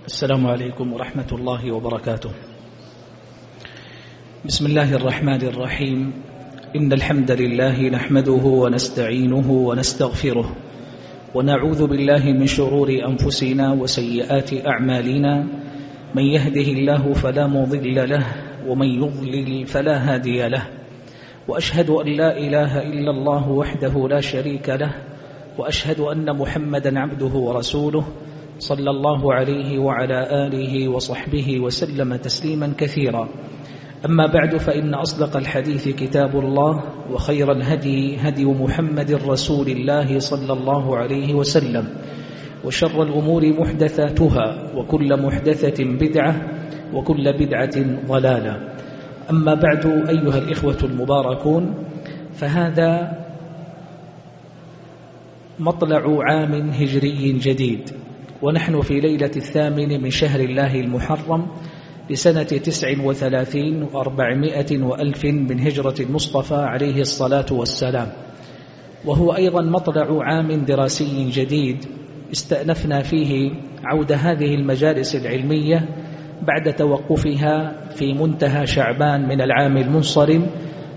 السلام عليكم ورحمة الله وبركاته. بسم الله الرحمن الرحيم. إن الحمد لله نحمده ونستعينه ونستغفره ونعوذ بالله من شرور أنفسنا وسيئات أعمالنا. من يهده الله فلا مضل له ومن يضلل فلا هادي له، وأشهد أن لا إله إلا الله وحده لا شريك له، وأشهد أن محمدا عبده ورسوله صلى الله عليه وعلى آله وصحبه وسلم تسليما كثيرا. أما بعد، فإن أصدق الحديث كتاب الله، وخير الهدي هدي محمد رسول الله صلى الله عليه وسلم، وشر الأمور محدثاتها، وكل محدثة بدعة، وكل بدعة ضلالة. أما بعد، أيها الإخوة المباركون، فهذا مطلع عام هجري جديد، ونحن في ليلة 8 من شهر الله المحرم لسنة 39 و400 وألف من هجرة المصطفى عليه الصلاة والسلام، وهو أيضا مطلع عام دراسي جديد استأنفنا فيه عود هذه المجالس العلمية بعد توقفها في منتهى شعبان من العام المنصرم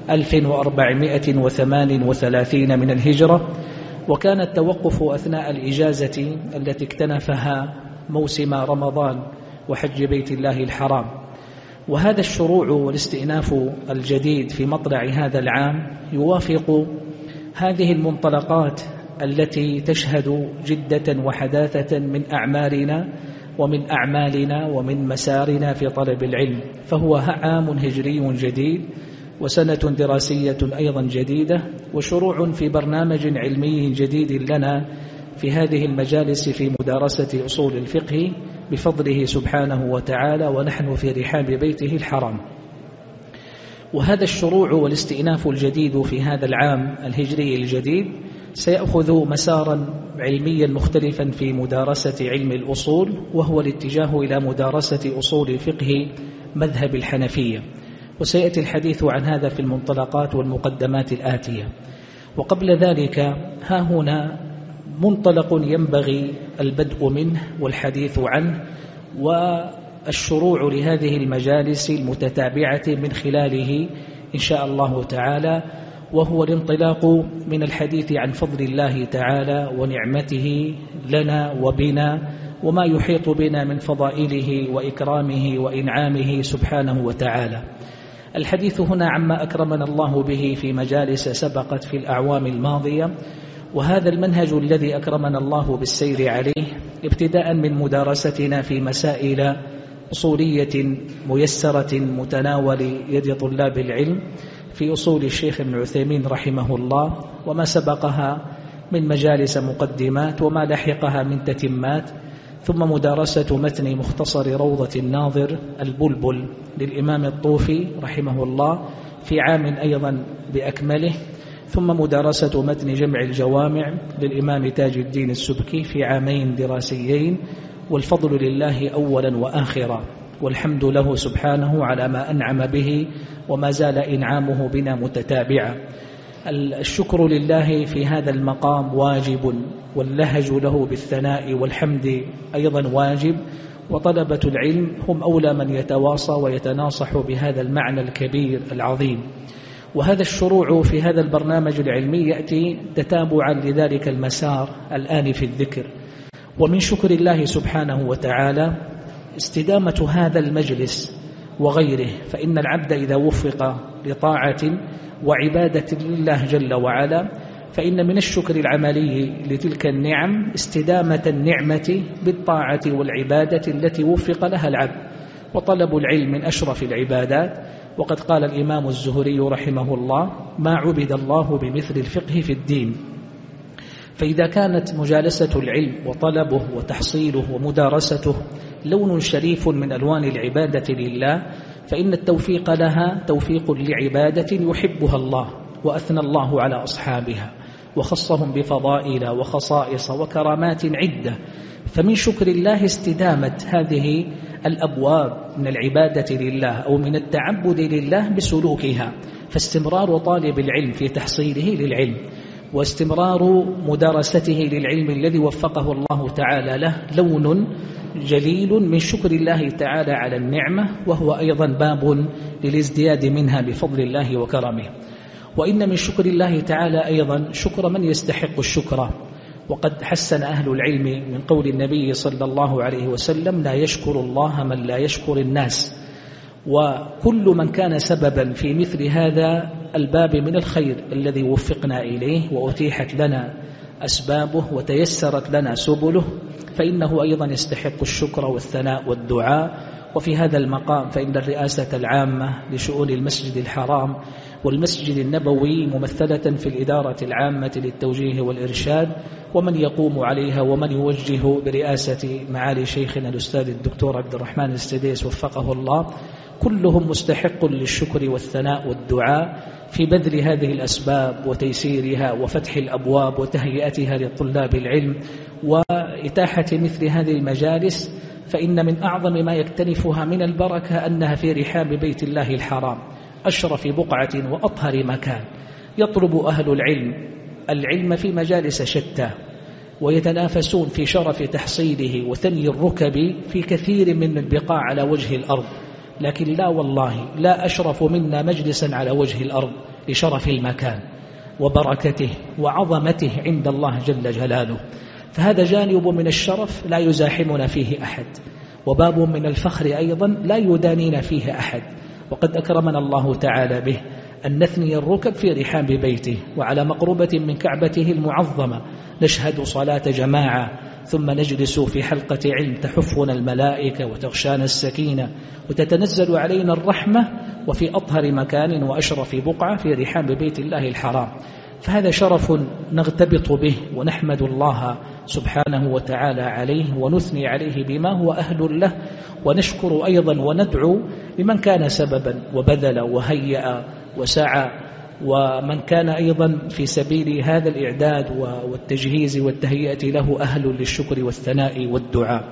1438 من الهجرة، وكان التوقف أثناء الإجازة التي اكتنفها موسم رمضان وحج بيت الله الحرام. وهذا الشروع والاستئناف الجديد في مطلع هذا العام يوافق هذه المنطلقات التي تشهد جدة وحداثة من أعمارنا ومن أعمالنا ومن مسارنا في طلب العلم، فهو عام هجري جديد وسنة دراسية أيضا جديدة، وشروع في برنامج علمي جديد لنا في هذه المجالس في مدارسة أصول الفقه بفضله سبحانه وتعالى، ونحن في رحاب بيته الحرام. وهذا الشروع والاستئناف الجديد في هذا العام الهجري الجديد سيأخذ مسارا علميا مختلفا في مدارسة علم الأصول، وهو الاتجاه إلى مدارسة أصول الفقه مذهب الحنفية، وسيأتي الحديث عن هذا في المنطلقات والمقدمات الآتية. وقبل ذلك ها هنا منطلق ينبغي البدء منه والحديث عنه والشروع لهذه المجالس المتتابعة من خلاله إن شاء الله تعالى، وهو الانطلاق من الحديث عن فضل الله تعالى ونعمته لنا وبنا، وما يحيط بنا من فضائله وإكرامه وإنعامه سبحانه وتعالى. الحديث هنا عما أكرمنا الله به في مجالس سبقت في الأعوام الماضية، وهذا المنهج الذي أكرمنا الله بالسير عليه ابتداء من مدارستنا في مسائل أصولية ميسرة متناول يد طلاب العلم في أصول الشيخ ابن عثيمين رحمه الله، وما سبقها من مجالس مقدمات وما لحقها من تتمات، ثم مدارسة متن مختصر روضة الناظر البلبل للإمام الطوفي رحمه الله في عام أيضا بأكمله، ثم مدارسة متن جمع الجوامع للإمام تاج الدين السبكي في عامين دراسيين، والفضل لله أولا وآخرا، والحمد له سبحانه على ما أنعم به وما زال إنعامه بنا متتابعا. الشكر لله في هذا المقام واجب، واللهج له بالثناء والحمد أيضا واجب، وطلبة العلم هم أولى من يتواصى ويتناصح بهذا المعنى الكبير العظيم. وهذا الشروع في هذا البرنامج العلمي يأتي تتابعا لذلك المسار الآن في الذكر. ومن شكر الله سبحانه وتعالى استدامة هذا المجلس وغيره، فإن العبد إذا وفق لطاعة وعبادة لله جل وعلا فإن من الشكر العملي لتلك النعم استدامة النعمة بالطاعة والعبادة التي وفق لها العبد. وطلب العلم من أشرف العبادات، وقد قال الإمام الزهري رحمه الله: ما عبد الله بمثل الفقه في الدين. فإذا كانت مجالسة العلم وطلبه وتحصيله ومدارسته لون شريف من ألوان العبادة لله، فإن التوفيق لها توفيق لعبادة يحبها الله، وأثنى الله على أصحابها وخصهم بفضائل وخصائص وكرامات عدة. فمن شكر الله استدامة هذه الأبواب من العبادة لله أو من التعبد لله بسلوكها، فاستمرار طالب العلم في تحصيله للعلم واستمرار مدارسته للعلم الذي وفقه الله تعالى له لون جليل من شكر الله تعالى على النعمة، وهو أيضا باب للازدياد منها بفضل الله وكرمه. وإن من شكر الله تعالى أيضا شكر من يستحق الشكر، وقد حسن أهل العلم من قول النبي صلى الله عليه وسلم: لا يشكر الله من لا يشكر الناس. وكل من كان سببا في مثل هذا الباب من الخير الذي وفقنا إليه وأتيحت لنا أسبابه وتيسرت لنا سبله، فإنه أيضا يستحق الشكر والثناء والدعاء. وفي هذا المقام فإن الرئاسة العامة لشؤون المسجد الحرام والمسجد النبوي ممثلة في الإدارة العامة للتوجيه والإرشاد، ومن يقوم عليها ومن يوجه برئاسة معالي شيخنا الأستاذ الدكتور عبد الرحمن السديس وفقه الله، كلهم مستحق للشكر والثناء والدعاء في بذل هذه الأسباب وتيسيرها وفتح الأبواب وتهيئتها لطلاب العلم وإتاحة مثل هذه المجالس. فإن من أعظم ما يكتنفها من البركة أنها في رحاب بيت الله الحرام، أشرف بقعة وأطهر مكان، يطلب أهل العلم في مجالس شتى، ويتنافسون في شرف تحصيله وثني الركب في كثير من البقاع على وجه الأرض. لكن لا والله لا أشرف منا مجلسا على وجه الأرض لشرف المكان وبركته وعظمته عند الله جل جلاله. فهذا جانب من الشرف لا يزاحمنا فيه أحد، وباب من الفخر أيضا لا يدانينا فيه أحد. وقد أكرمنا الله تعالى به أن نثني الركب في رحاب بيته وعلى مقربة من كعبته المعظمة، نشهد صلاة جماعة ثم نجلس في حلقة علم تحفنا الملائكة وتغشانا السكينة وتتنزل علينا الرحمة، وفي أطهر مكان وأشرف بقعة في رحاب بيت الله الحرام. فهذا شرف نغتبط به ونحمد الله سبحانه وتعالى عليه ونثني عليه بما هو أهل له، ونشكر أيضا وندعو لمن كان سببا وبذل وهيأ وسعى، ومن كان أيضا في سبيل هذا الإعداد والتجهيز والتهيئة له أهل للشكر والثناء والدعاء.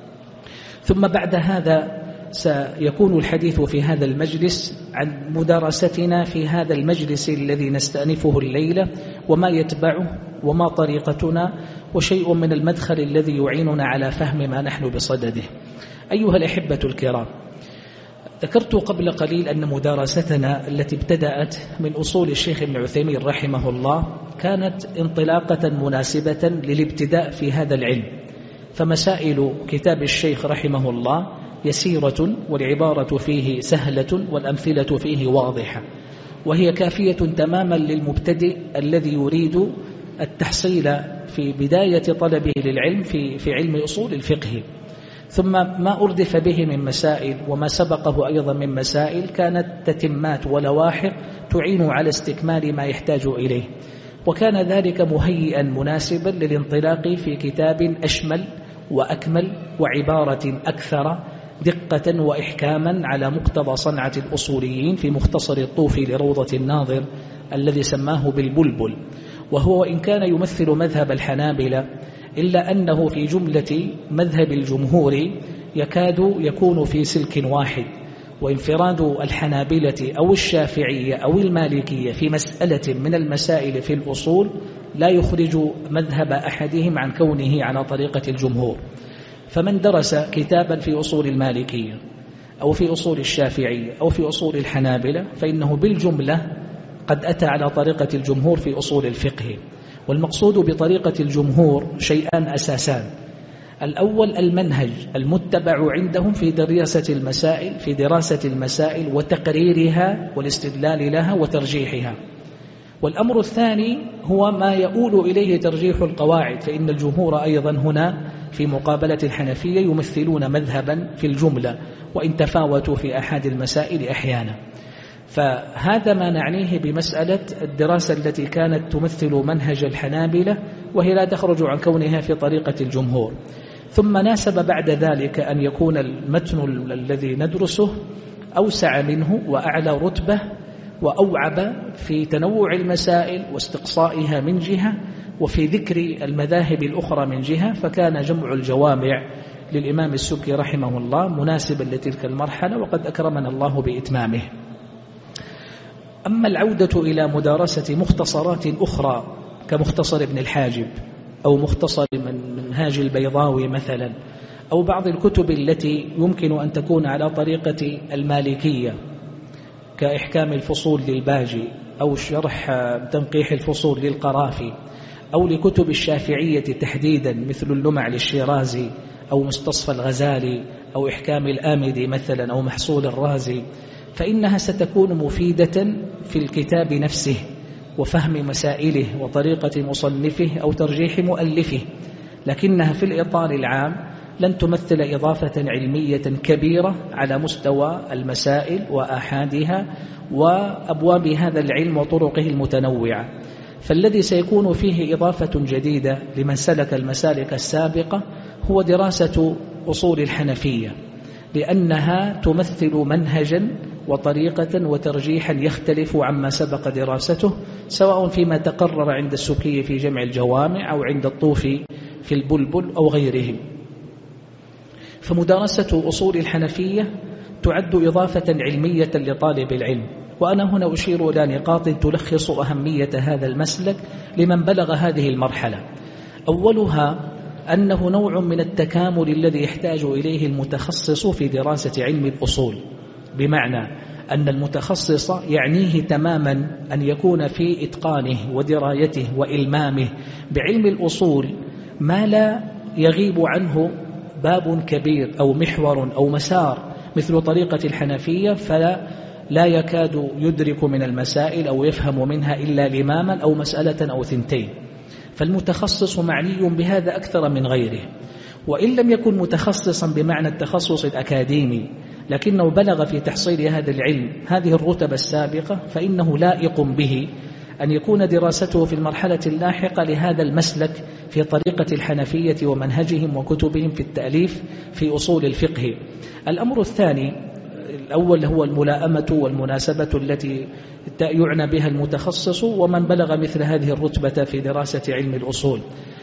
ثم بعد هذا سيكون الحديث في هذا المجلس عن مدارستنا في هذا المجلس الذي نستأنفه الليلة وما يتبعه وما طريقتنا، وشيء من المدخل الذي يعيننا على فهم ما نحن بصدده. أيها الأحبة الكرام، ذكرت قبل قليل أن مدارستنا التي ابتدأت من أصول الشيخ ابن عثيمين رحمه الله كانت انطلاقة مناسبة للابتداء في هذا العلم. فمسائل كتاب الشيخ رحمه الله يسيرة والعبارة فيه سهلة والأمثلة فيه واضحة، وهي كافية تماما للمبتدئ الذي يريد التحصيل في بداية طلبه للعلم في علم أصول الفقه. ثم ما أردف به من مسائل وما سبقه أيضا من مسائل كانت تتمات ولواحق تعين على استكمال ما يحتاج إليه، وكان ذلك مهيئا مناسبا للانطلاق في كتاب أشمل وأكمل وعبارة أكثر دقة وإحكاما على مقتضى صنعة الأصوليين في مختصر الطوفي لروضة الناظر الذي سماه بالبلبل. وهو إن كان يمثل مذهب الحنابلة إلا أنه في جملة مذهب الجمهور يكاد يكون في سلك واحد، وانفراد الحنابلة أو الشافعية أو المالكية في مسألة من المسائل في الأصول لا يخرج مذهب أحدهم عن كونه على طريقة الجمهور. فمن درس كتابا في أصول المالكية أو في أصول الشافعية أو في أصول الحنابلة فإنه بالجملة قد أتى على طريقة الجمهور في أصول الفقه. والمقصود بطريقة الجمهور شيئان أساسان: الأول المنهج المتبع عندهم في دراسة المسائل وتقريرها والاستدلال لها وترجيحها. والأمر الثاني هو ما يؤول إليه ترجيح القواعد، فإن الجمهور أيضا هنا في مقابلة الحنفية يمثلون مذهبا في الجملة وإن تفاوتوا في أحد المسائل أحيانا. فهذا ما نعنيه بمسألة الدراسة التي كانت تمثل منهج الحنابلة، وهي لا تخرج عن كونها في طريقة الجمهور. ثم ناسب بعد ذلك أن يكون المتن الذي ندرسه أوسع منه وأعلى رتبة وأوعب في تنوع المسائل واستقصائها من جهة، وفي ذكر المذاهب الأخرى من جهة. فكان جمع الجوامع للإمام السبكي رحمه الله مناسبا لتلك المرحلة، وقد أكرمنا الله بإتمامه. أما العودة إلى مدارسة مختصرات أخرى كمختصر ابن الحاجب أو مختصر من منهاج البيضاوي مثلا، أو بعض الكتب التي يمكن أن تكون على طريقة المالكية كإحكام الفصول للباجي، أو شرح تنقيح الفصول للقرافي، أو لكتب الشافعية تحديدا مثل اللمع للشيرازي، أو مستصفى الغزالي، أو إحكام الآمدي مثلا، أو محصول الرازي، فإنها ستكون مفيدة في الكتاب نفسه وفهم مسائله وطريقة مصنفه أو ترجيح مؤلفه، لكنها في الإطار العام لن تمثل إضافة علمية كبيرة على مستوى المسائل وآحادها وأبواب هذا العلم وطرقه المتنوعة. فالذي سيكون فيه إضافة جديدة لمن سلك المسالك السابقة هو دراسة أصول الحنفية، لأنها تمثل منهجا وطريقة وترجيحا يختلف عما سبق دراسته، سواء فيما تقرر عند السكي في جمع الجوامع أو عند الطوفي في البلبل أو غيرهم. فمدارسة أصول الحنفية تعد إضافة علمية لطالب العلم، وأنا هنا أشير إلى نقاط تلخص أهمية هذا المسلك لمن بلغ هذه المرحلة. أولها أنه نوع من التكامل الذي يحتاج إليه المتخصص في دراسة علم الأصول، بمعنى أن المتخصص يعنيه تماما أن يكون في إتقانه ودرايته وإلمامه بعلم الأصول ما لا يغيب عنه باب كبير أو محور أو مسار مثل طريقة الحنفية، فلا يكاد يدرك من المسائل أو يفهم منها إلا لماما أو مسألة أو ثنتين. فالمتخصص معني بهذا أكثر من غيره، وإن لم يكن متخصصا بمعنى التخصص الأكاديمي لكنه بلغ في تحصيل هذا العلم هذه الرتبة السابقة، فإنه لائق به أن يكون دراسته في المرحلة اللاحقة لهذا المسلك في طريقة الحنفية ومنهجهم وكتبهم في التأليف في أصول الفقه. الأمر الثاني، الأول هو الملائمة والمناسبة التي يعنى بها المتخصص ومن بلغ مثل هذه الرتبة في دراسة علم الأصول.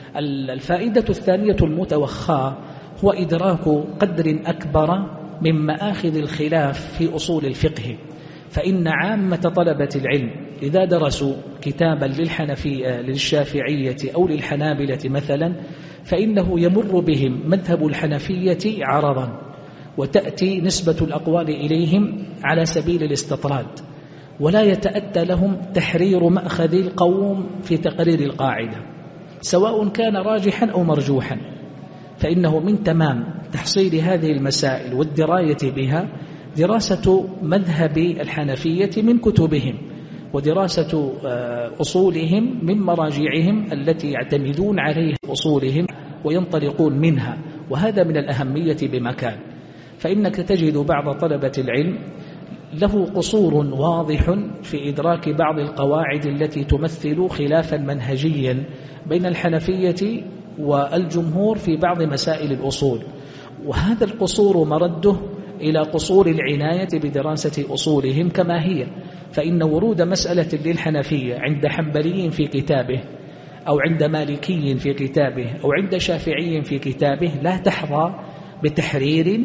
الفائدة الثانية المتوخاة هو إدراك قدر أكبر من مآخذ الخلاف في أصول الفقه، فإن عامة طلبة العلم إذا درسوا كتابا للحنفية للشافعية أو للحنابلة مثلا، فإنه يمر بهم مذهب الحنفية عرضا، وتأتي نسبة الأقوال إليهم على سبيل الاستطراد، ولا يتأتى لهم تحرير مأخذ القوم في تقرير القاعدة سواء كان راجحا أو مرجوحا. فإنه من تمام تحصيل هذه المسائل والدراية بها دراسة مذهب الحنفية من كتبهم، ودراسة أصولهم من مراجعهم التي يعتمدون عليها أصولهم وينطلقون منها، وهذا من الأهمية بمكان. فإنك تجد بعض طلبة العلم له قصور واضح في إدراك بعض القواعد التي تمثل خلافا منهجيا بين الحنفية والجمهور في بعض مسائل الأصول، وهذا القصور مرده إلى قصور العناية بدراسة أصولهم كما هي. فإن ورود مسألة للحنفية عند حنبلي في كتابه أو عند مالكي في كتابه أو عند شافعي في كتابه لا تحظى بتحرير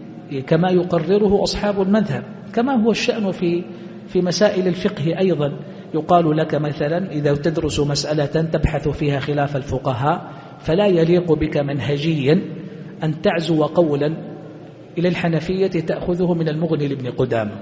كما يقرره أصحاب المذهب، كما هو الشأن في مسائل الفقه أيضا. يقال لك مثلا إذا تدرس مسألة تبحث فيها خلاف الفقهاء فلا يليق بك منهجيا أن تعزو قولا إلى الحنفية تأخذه من المغني لابن قدامة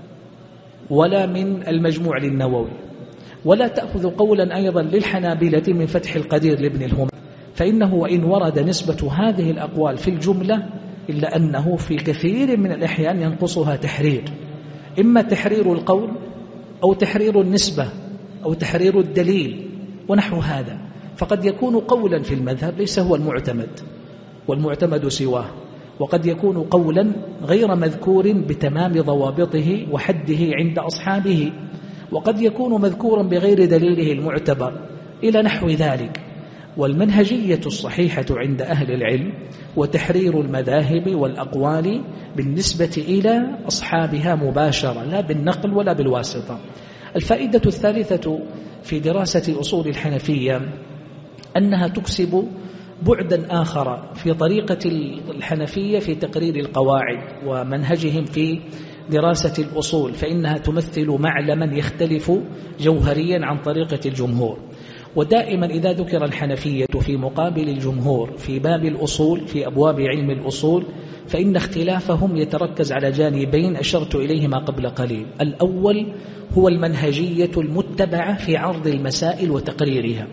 ولا من المجموع للنووي، ولا تأخذ قولا أيضا للحنابلة من فتح القدير لابن الهمام، فإنه وإن ورد نسبة هذه الأقوال في الجملة إلا أنه في كثير من الأحيان ينقصها تحرير، إما تحرير القول أو تحرير النسبة أو تحرير الدليل ونحو هذا. فقد يكون قولا في المذهب ليس هو المعتمد والمعتمد سواه، وقد يكون قولا غير مذكور بتمام ضوابطه وحده عند أصحابه، وقد يكون مذكورا بغير دليله المعتبر إلى نحو ذلك. والمنهجية الصحيحة عند أهل العلم وتحرير المذاهب والأقوال بالنسبة إلى أصحابها مباشرة، لا بالنقل ولا بالواسطة. الفائدة الثالثة في دراسة أصول الحنفية أنها تكسب بعدا آخر في طريقة الحنفية في تقرير القواعد ومنهجهم في دراسة الأصول، فإنها تمثل معلما يختلف جوهريا عن طريقة الجمهور. ودائما إذا ذكر الحنفية في مقابل الجمهور في باب الأصول في أبواب علم الأصول فإن اختلافهم يتركز على جانبين أشرت إليهما قبل قليل. الأول هو المنهجية المتبعة في عرض المسائل وتقريرها،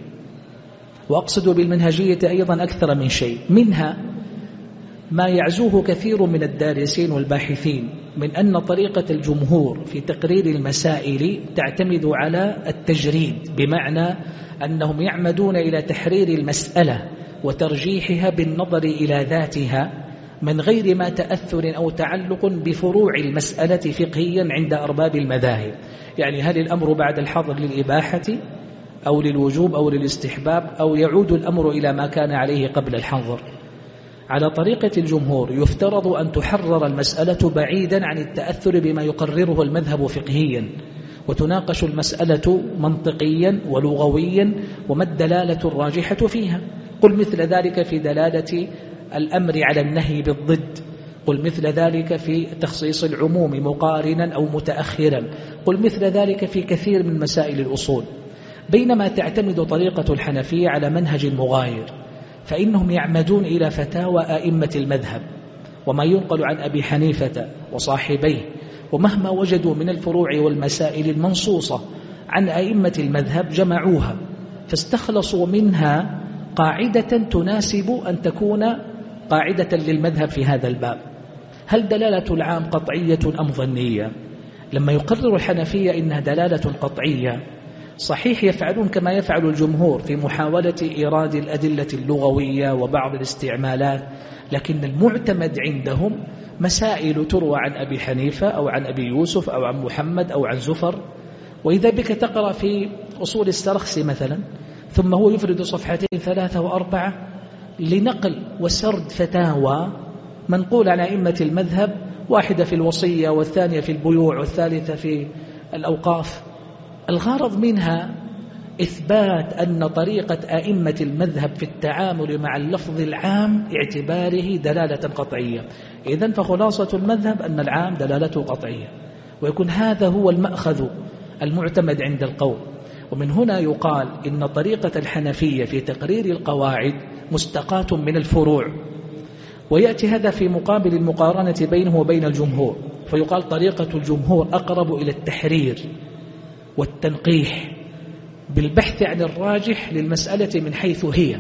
وأقصد بالمنهجية أيضا أكثر من شيء، منها ما يعزوه كثير من الدارسين والباحثين من أن طريقة الجمهور في تقرير المسائل تعتمد على التجريد، بمعنى أنهم يعمدون إلى تحرير المسألة وترجيحها بالنظر إلى ذاتها من غير ما تأثر أو تعلق بفروع المسألة فقهيا عند أرباب المذاهب. يعني هل الأمر بعد الحظر للإباحة أو للوجوب أو للاستحباب، أو يعود الأمر إلى ما كان عليه قبل الحظر؟ على طريقة الجمهور يفترض أن تحرر المسألة بعيدا عن التأثر بما يقرره المذهب فقهيا، وتناقش المسألة منطقيا ولغويا وما الدلالة الراجحة فيها. قل مثل ذلك في دلالة الأمر على النهي بالضد، قل مثل ذلك في تخصيص العموم مقارنا أو متأخرا، قل مثل ذلك في كثير من مسائل الأصول. بينما تعتمد طريقة الحنفية على منهج مغاير، فإنهم يعمدون إلى فتاوى أئمة المذهب وما ينقل عن أبي حنيفة وصاحبيه، ومهما وجدوا من الفروع والمسائل المنصوصة عن أئمة المذهب جمعوها، فاستخلصوا منها قاعدة تناسب أن تكون قاعدة للمذهب في هذا الباب. هل دلالة العام قطعية أم ظنية؟ لما يقرر الحنفية إنها دلالة قطعية، صحيح يفعلون كما يفعل الجمهور في محاولة إيراد الأدلة اللغوية وبعض الاستعمالات، لكن المعتمد عندهم مسائل تروى عن أبي حنيفة أو عن أبي يوسف أو عن محمد أو عن زفر. وإذا بك تقرأ في أصول السرخسي مثلا، ثم هو يفرد صفحتين 3 و4 لنقل وسرد فتاوى منقول عن أئمة المذهب، واحدة في الوصية والثانية في البيوع والثالثة في الأوقاف. الغرض منها إثبات أن طريقة أئمة المذهب في التعامل مع اللفظ العام اعتباره دلالة قطعية. إذن فخلاصة المذهب أن العام دلالته قطعية، ويكون هذا هو المأخذ المعتمد عند القوم. ومن هنا يقال إن طريقة الحنفية في تقرير القواعد مستقاة من الفروع، ويأتي هذا في مقابل المقارنة بينه وبين الجمهور، فيقال طريقة الجمهور أقرب إلى التحرير والتنقيح بالبحث عن الراجح للمسألة من حيث هي،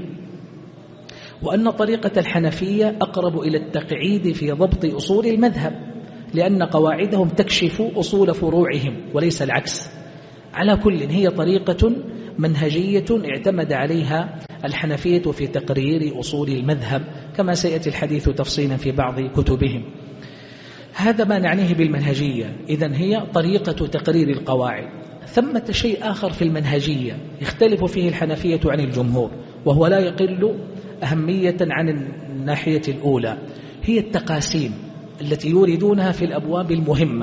وأن طريقة الحنفية أقرب إلى التقعيد في ضبط أصول المذهب، لأن قواعدهم تكشف أصول فروعهم وليس العكس. على كل هي طريقة منهجية اعتمد عليها الحنفية في تقرير أصول المذهب، كما سيأتي الحديث تفصيلا في بعض كتبهم. هذا ما نعنيه بالمنهجية. إذن هي طريقة تقرير القواعد. ثمة شيء آخر في المنهجية يختلف فيه الحنفية عن الجمهور، وهو لا يقل أهمية عن الناحية الأولى، هي التقاسيم التي يوردونها في الأبواب المهمة.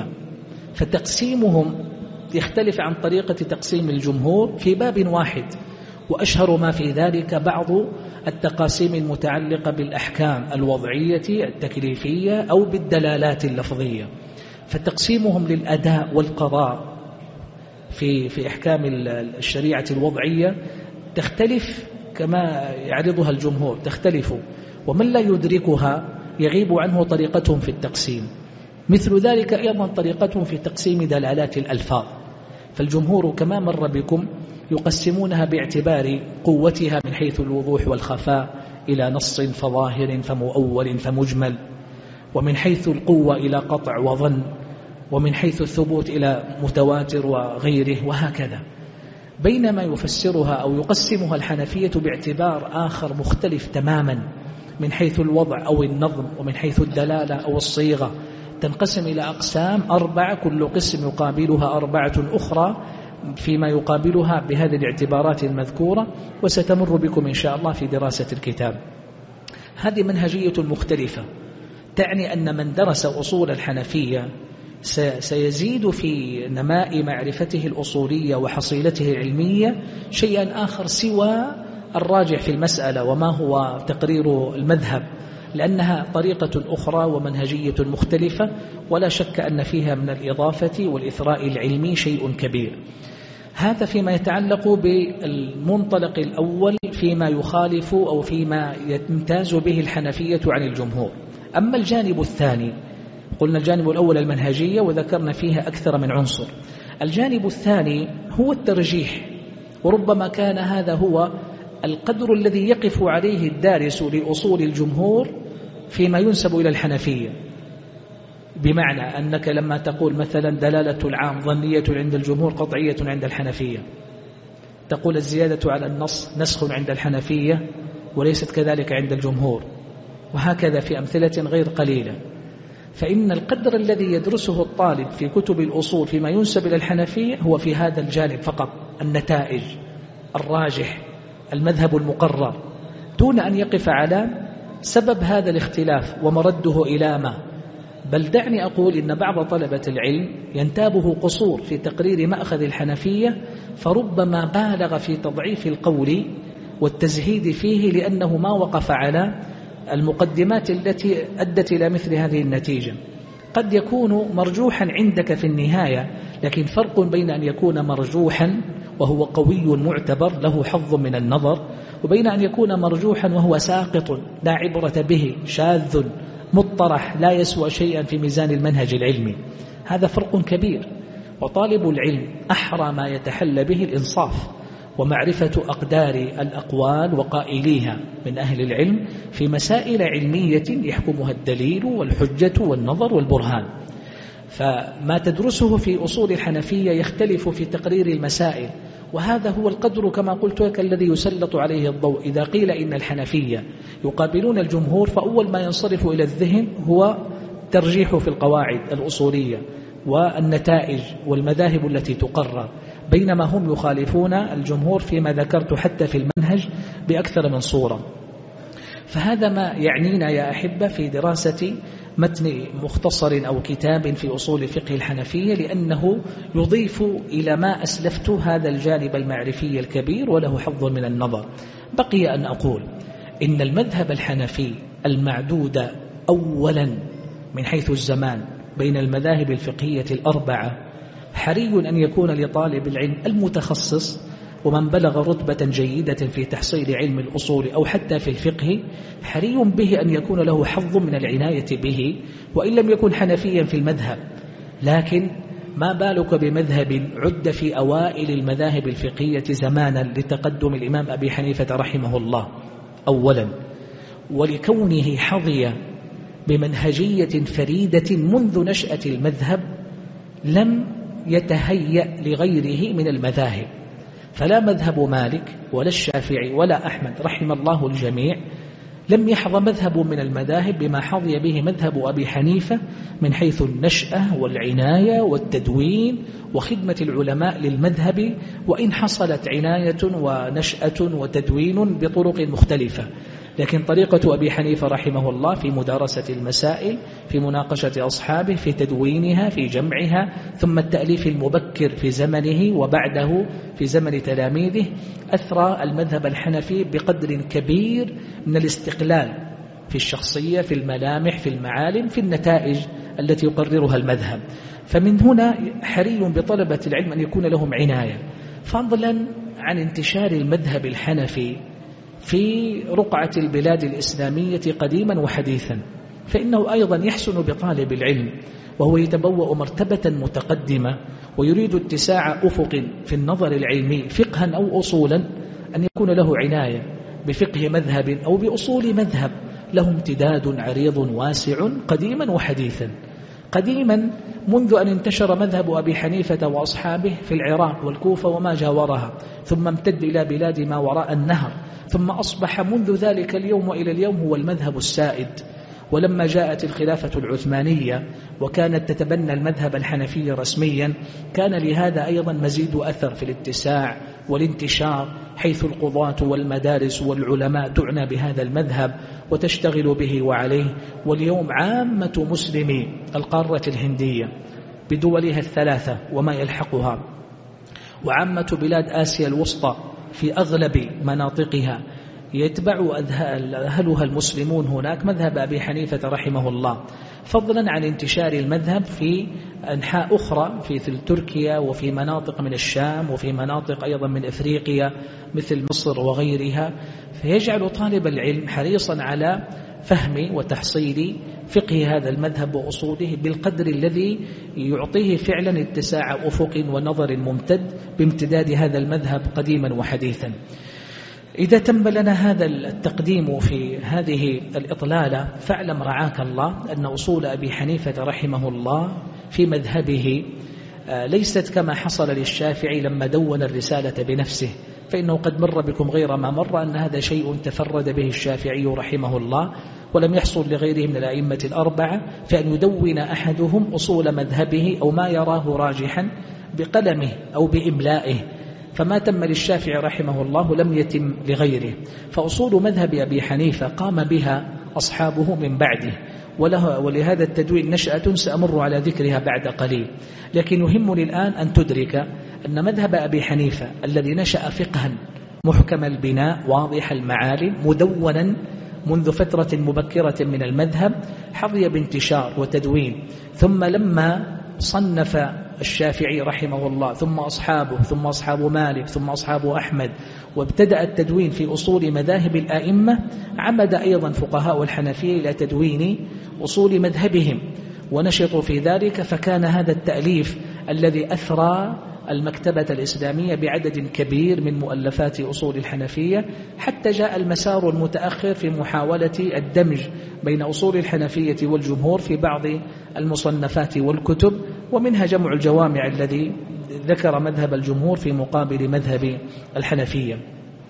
فتقسيمهم يختلف عن طريقة تقسيم الجمهور في باب واحد، وأشهر ما في ذلك بعض التقاسيم المتعلقة بالأحكام الوضعية التكليفية أو بالدلالات اللفظية. فتقسيمهم للأداء والقضاء في أحكام الشريعة الوضعية تختلف كما يعرضها الجمهور، تختلف، ومن لا يدركها يغيب عنه طريقتهم في التقسيم. مثل ذلك أيضا طريقتهم في تقسيم دلالات الألفاظ، فالجمهور كما مر بكم يقسمونها باعتبار قوتها من حيث الوضوح والخفاء إلى نص فظاهر فمؤول فمجمل، ومن حيث القوة إلى قطع وظن، ومن حيث الثبوت إلى متواتر وغيره، وهكذا. بينما يفسرها أو يقسمها الحنفية باعتبار آخر مختلف تماما، من حيث الوضع أو النظم، ومن حيث الدلالة أو الصيغة، تنقسم إلى أقسام 4، كل قسم يقابلها 4 أخرى فيما يقابلها بهذه الاعتبارات المذكورة، وستمر بكم إن شاء الله في دراسة الكتاب. هذه منهجية مختلفة، تعني أن من درس أصول الحنفية سيزيد في نماء معرفته الأصولية وحصيلته العلمية شيئا آخر سوى الراجح في المسألة وما هو تقرير المذهب، لأنها طريقة أخرى ومنهجية مختلفة، ولا شك أن فيها من الإضافة والإثراء العلمي شيء كبير. هذا فيما يتعلق بالمنطلق الأول فيما يخالف أو فيما يمتاز به الحنفية عن الجمهور. أما الجانب الثاني، قلنا الجانب الأول المنهجية وذكرنا فيها أكثر من عنصر. الجانب الثاني هو الترجيح، وربما كان هذا هو القدر الذي يقف عليه الدارس لأصول الجمهور فيما ينسب إلى الحنفية. بمعنى أنك لما تقول مثلا دلالة العام ظنية عند الجمهور قطعية عند الحنفية، تقول الزيادة على النص نسخ عند الحنفية وليست كذلك عند الجمهور، وهكذا في أمثلة غير قليلة. فإن القدر الذي يدرسه الطالب في كتب الأصول فيما ينسب إلى الحنفية هو في هذا الجانب فقط، النتائج، الراجح، المذهب المقرر، دون أن يقف على سبب هذا الاختلاف ومرده إلى ما. بل دعني أقول إن بعض طلبة العلم ينتابه قصور في تقرير مأخذ الحنفية، فربما بالغ في تضعيف القول والتزهيد فيه لأنه ما وقف على المقدمات التي أدت إلى مثل هذه النتيجة. قد يكون مرجوحا عندك في النهاية، لكن فرق بين أن يكون مرجوحا وهو قوي معتبر له حظ من النظر، وبين أن يكون مرجوحا وهو ساقط لا عبرة به، شاذ مطرح لا يسوى شيئا في ميزان المنهج العلمي. هذا فرق كبير، وطالب العلم أحرى ما يتحلى به الإنصاف ومعرفة أقدار الأقوال وقائليها من أهل العلم في مسائل علمية يحكمها الدليل والحجة والنظر والبرهان. فما تدرسه في أصول الحنفية يختلف في تقرير المسائل، وهذا هو القدر كما قلت لك الذي يسلط عليه الضوء. إذا قيل إن الحنفية يقابلون الجمهور، فأول ما ينصرف إلى الذهن هو ترجيح في القواعد الأصولية والنتائج والمذاهب التي تقرر، بينما هم يخالفون الجمهور فيما ذكرت حتى في المنهج بأكثر من صورة. فهذا ما يعنينا يا أحبة في دراسة متن مختصر أو كتاب في أصول فقه الحنفية، لأنه يضيف إلى ما أسلفت هذا الجانب المعرفي الكبير وله حظ من النظر. بقي أن أقول إن المذهب الحنفي المعدود أولا من حيث الزمان بين المذاهب الفقهية الأربعة حري أن يكون لطالب العلم المتخصص ومن بلغ رتبة جيدة في تحصيل علم الأصول أو حتى في الفقه، حري به أن يكون له حظ من العناية به، وإن لم يكن حنفيا في المذهب. لكن ما بالك بمذهب عد في أوائل المذاهب الفقهية زمانا لتقدم الإمام أبي حنيفة رحمه الله أولا، ولكونه حظي بمنهجية فريدة منذ نشأة المذهب لم يتهيأ لغيره من المذاهب. فلا مذهب مالك ولا الشافعي ولا أحمد رحم الله الجميع لم يحظى مذهب من المذاهب بما حظي به مذهب أبي حنيفة من حيث النشأة والعناية والتدوين وخدمة العلماء للمذهب، وإن حصلت عناية ونشأة وتدوين بطرق مختلفة. لكن طريقة أبي حنيفة رحمه الله في مدارسة المسائل، في مناقشة أصحابه، في تدوينها، في جمعها، ثم التأليف المبكر في زمنه وبعده في زمن تلاميذه، أثرى المذهب الحنفي بقدر كبير من الاستقلال في الشخصية، في الملامح، في المعالم، في النتائج التي يقررها المذهب. فمن هنا حري بطلبة العلم أن يكون لهم عناية، فضلا عن انتشار المذهب الحنفي في رقعة البلاد الإسلامية قديما وحديثا، فإنه أيضا يحسن بطالب العلم وهو يتبوأ مرتبة متقدمة ويريد اتساع أفق في النظر العلمي فقها أو أصولا أن يكون له عناية بفقه مذهب أو بأصول مذهب له امتداد عريض واسع قديما وحديثا. قديما منذ أن انتشر مذهب أبي حنيفة وأصحابه في العراق والكوفة وما جاورها، ثم امتد إلى بلاد ما وراء النهر، ثم أصبح منذ ذلك اليوم وإلى اليوم هو المذهب السائد. ولما جاءت الخلافة العثمانية وكانت تتبنى المذهب الحنفي رسميا، كان لهذا أيضا مزيد أثر في الاتساع والانتشار، حيث القضاة والمدارس والعلماء تعنى بهذا المذهب وتشتغل به وعليه. واليوم عامة مسلمي القارة الهندية بدولها الثلاثة وما يلحقها، وعامة بلاد آسيا الوسطى في أغلب مناطقها، يتبع أهلها المسلمون هناك مذهب أبي حنيفة رحمه الله، فضلا عن انتشار المذهب في أنحاء أخرى في تركيا وفي مناطق من الشام وفي مناطق أيضا من إفريقيا مثل مصر وغيرها. فيجعل طالب العلم حريصا على فهم وتحصيل فقه هذا المذهب وأصوله بالقدر الذي يعطيه فعلا اتساع أفق ونظر ممتد بامتداد هذا المذهب قديما وحديثا. إذا تم لنا هذا التقديم في هذه الإطلالة، فاعلم رعاك الله أن أصول أبي حنيفة رحمه الله في مذهبه ليست كما حصل للشافعي لما دون الرسالة بنفسه، فإنه قد مر بكم غير ما مر أن هذا شيء تفرد به الشافعي رحمه الله، ولم يحصل لغيره من الأئمة الأربعة فأن يدون أحدهم أصول مذهبه أو ما يراه راجحا بقلمه أو بإملائه. فما تم للشافعي رحمه الله لم يتم لغيره. فأصول مذهب أبي حنيفة قام بها أصحابه من بعده، ولهذا التدوين نشأة سأمر على ذكرها بعد قليل. لكن يهمني الآن أن تدرك أن مذهب أبي حنيفة الذي نشأ فقها محكم البناء واضح المعالم مدونا منذ فترة مبكرة من المذهب حظي بانتشار وتدوين، ثم لما صنف الشافعي رحمه الله ثم أصحابه ثم أصحاب مالك ثم أصحاب أحمد وابتدأ التدوين في أصول مذاهب الآئمة، عمد أيضا فقهاء الحنفية إلى تدوين أصول مذهبهم ونشطوا في ذلك. فكان هذا التأليف الذي أثرى المكتبة الإسلامية بعدد كبير من مؤلفات أصول الحنفية، حتى جاء المسار المتأخر في محاولة الدمج بين أصول الحنفية والجمهور في بعض المصنفات والكتب، ومنها جمع الجوامع الذي ذكر مذهب الجمهور في مقابل مذهب الحنفية.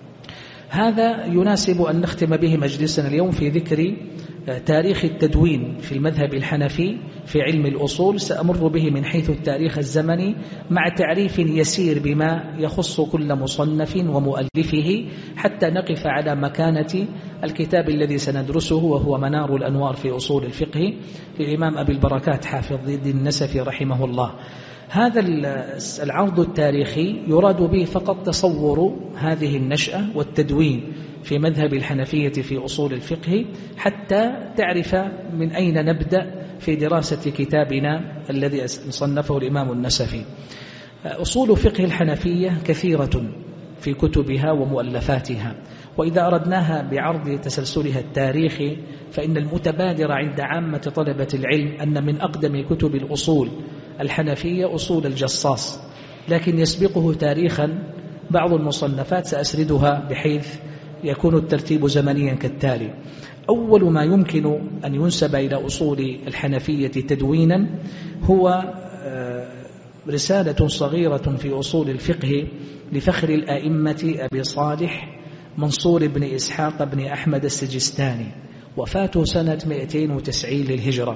هذا يناسب أن نختم به مجلسنا اليوم في ذكر تاريخ التدوين في المذهب الحنفي في علم الأصول. سأمر به من حيث التاريخ الزمني مع تعريف يسير بما يخص كل مصنف ومؤلفه، حتى نقف على مكانة الكتاب الذي سندرسه وهو منار الأنوار في أصول الفقه للإمام أبي البركات حافظ الدين النسفي رحمه الله. هذا العرض التاريخي يراد به فقط تصور هذه النشأة والتدوين في مذهب الحنفية في أصول الفقه، حتى تعرف من أين نبدأ في دراسة كتابنا الذي صنفه الإمام النسفي. أصول فقه الحنفية كثيرة في كتبها ومؤلفاتها، وإذا أردناها بعرض تسلسلها التاريخي فإن المتبادر عند عامة طلبة العلم أن من أقدم كتب الأصول الحنفية أصول الجصاص، لكن يسبقه تاريخا بعض المصنفات سأسردها بحيث يكون الترتيب زمنيا كالتالي. أول ما يمكن أن ينسب إلى أصول الحنفية تدوينا هو رسالة صغيرة في أصول الفقه لفخر الآئمة أبي صالح منصور بن إسحاق بن أحمد السجستاني، وفاته سنة 290 للهجرة،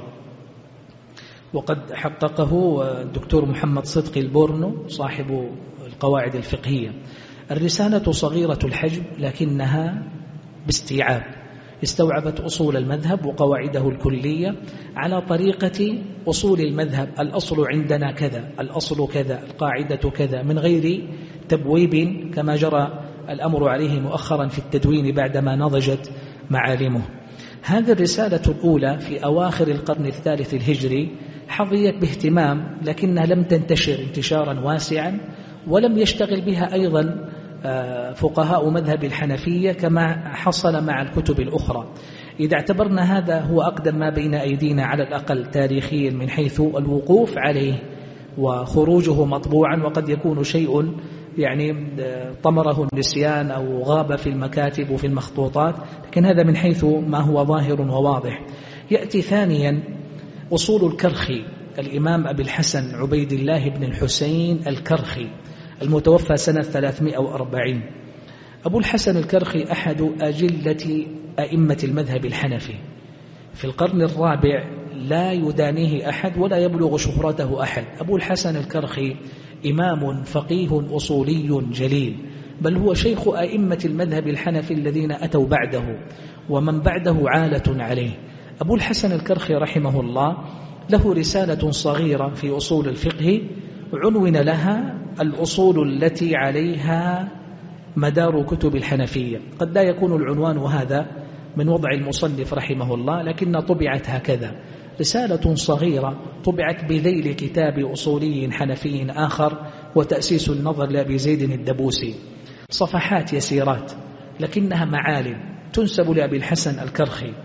وقد حققه الدكتور محمد صدقي البورنو صاحب القواعد الفقهية. الرسالة صغيرة الحجم لكنها باستيعاب استوعبت أصول المذهب وقواعده الكلية على طريقة أصول المذهب. الأصل عندنا كذا، الأصل كذا، القاعدة كذا، من غير تبويب كما جرى الأمر عليه مؤخرا في التدوين بعدما نضجت معالمه. هذه الرسالة الأولى في أواخر القرن الثالث الهجري حظيت باهتمام، لكنها لم تنتشر انتشارا واسعا، ولم يشتغل بها أيضا فقهاء مذهب الحنفية كما حصل مع الكتب الأخرى. إذا اعتبرنا هذا هو أقدم ما بين أيدينا على الأقل تاريخيا من حيث الوقوف عليه وخروجه مطبوعا، وقد يكون شيء يعني طمره النسيان أو غاب في المكاتب وفي المخطوطات، لكن هذا من حيث ما هو ظاهر وواضح. يأتي ثانيا أصول الكرخي، الإمام أبي الحسن عبيد الله بن الحسين الكرخي المتوفى سنة 340. أبو الحسن الكرخي أحد أجلة أئمة المذهب الحنفي في القرن الرابع، لا يدانيه أحد ولا يبلغ شهرته أحد. أبو الحسن الكرخي إمام فقيه أصولي جليل، بل هو شيخ أئمة المذهب الحنفي الذين أتوا بعده ومن بعده عالة عليه. أبو الحسن الكرخي رحمه الله له رسالة صغيرة في أصول الفقه عنون لها الأصول التي عليها مدار كتب الحنفية. قد لا يكون العنوان هذا من وضع المصنف رحمه الله، لكن طبعت هكذا، رسالة صغيرة طبعت بذيل كتاب أصولي حنفي آخر وتأسيس النظر لأبي زيد الدبوسي، صفحات يسيرات لكنها معالم تنسب لأبي الحسن الكرخي.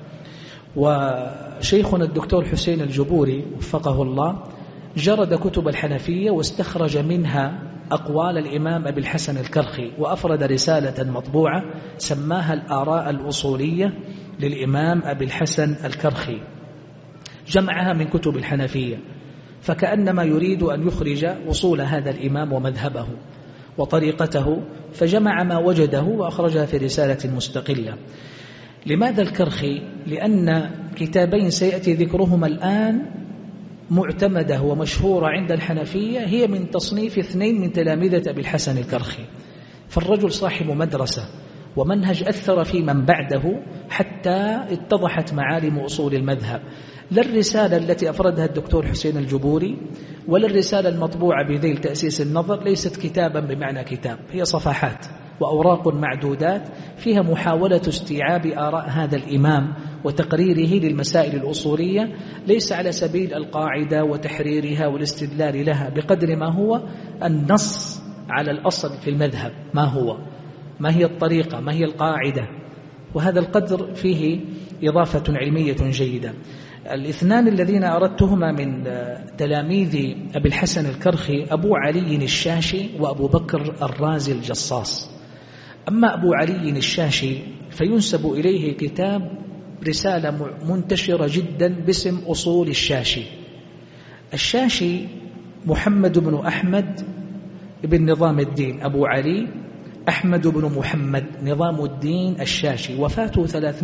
وشيخنا الدكتور حسين الجبوري وفقه الله جرد كتب الحنفية واستخرج منها أقوال الإمام أبي الحسن الكرخي، وأفرد رسالة مطبوعة سماها الآراء الأصولية للإمام أبي الحسن الكرخي، جمعها من كتب الحنفية، فكأنما يريد أن يخرج أصول هذا الإمام ومذهبه وطريقته، فجمع ما وجده وأخرجها في رسالة مستقلة. لماذا الكرخي؟ لأن كتابين سيأتي ذكرهما الآن معتمدة ومشهورة عند الحنفية هي من تصنيف 2 من تلامذة أبي الحسن الكرخي، فالرجل صاحب مدرسة ومنهج أثر في من بعده حتى اتضحت معالم أصول المذهب. لا الرسالة التي أفردها الدكتور حسين الجبوري ولا الرسالة المطبوعة بذيل تأسيس النظر ليست كتابا بمعنى كتاب، هي صفحات وأوراق معدودات فيها محاولة استيعاب آراء هذا الإمام وتقريره للمسائل الأصولية، ليس على سبيل القاعدة وتحريرها والاستدلال لها، بقدر ما هو النص على الأصل في المذهب، ما هي الطريقة، ما هي القاعدة، وهذا القدر فيه إضافة علمية جيدة. الاثنان الذين أردتهما من تلاميذ أبي الحسن الكرخي أبو علي الشاشي وأبو بكر الرازي الجصاص. أما أبو علي الشاشي فينسب إليه كتاب رسالة منتشرة جدا باسم أصول الشاشي. الشاشي محمد بن أحمد بن نظام الدين أبو علي أحمد بن محمد نظام الدين الشاشي، وفاته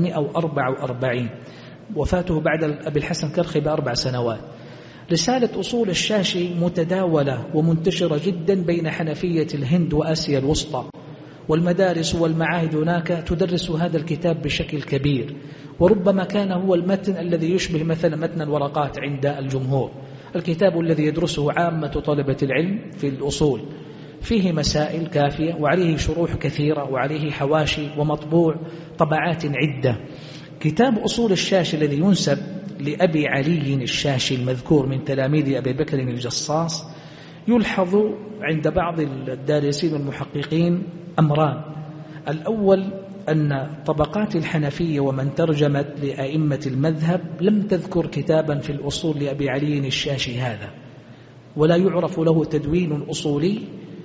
344، وفاته بعد أبي الحسن كرخي ب4 سنوات. رسالة أصول الشاشي متداولة ومنتشرة جدا بين حنفية الهند وآسيا الوسطى، والمدارس والمعاهد هناك تدرس هذا الكتاب بشكل كبير، وربما كان هو المتن الذي يشبه مثلا متن الورقات عند الجمهور، الكتاب الذي يدرسه عامة طلبة العلم في الأصول، فيه مسائل كافية وعليه شروح كثيرة وعليه حواشي ومطبوع طبعات عدة. كتاب أصول الشاشي الذي ينسب لأبي علي الشاشي المذكور من تلاميذ أبي بكر الجصاص يلحظ عند بعض الدارسين والمحققين أمران: الأول أن طبقات الحنفية ومن ترجمت لأئمة المذهب لم تذكر كتابا في الأصول لأبي علي الشاشي هذا، ولا يعرف له تدوين أصولي،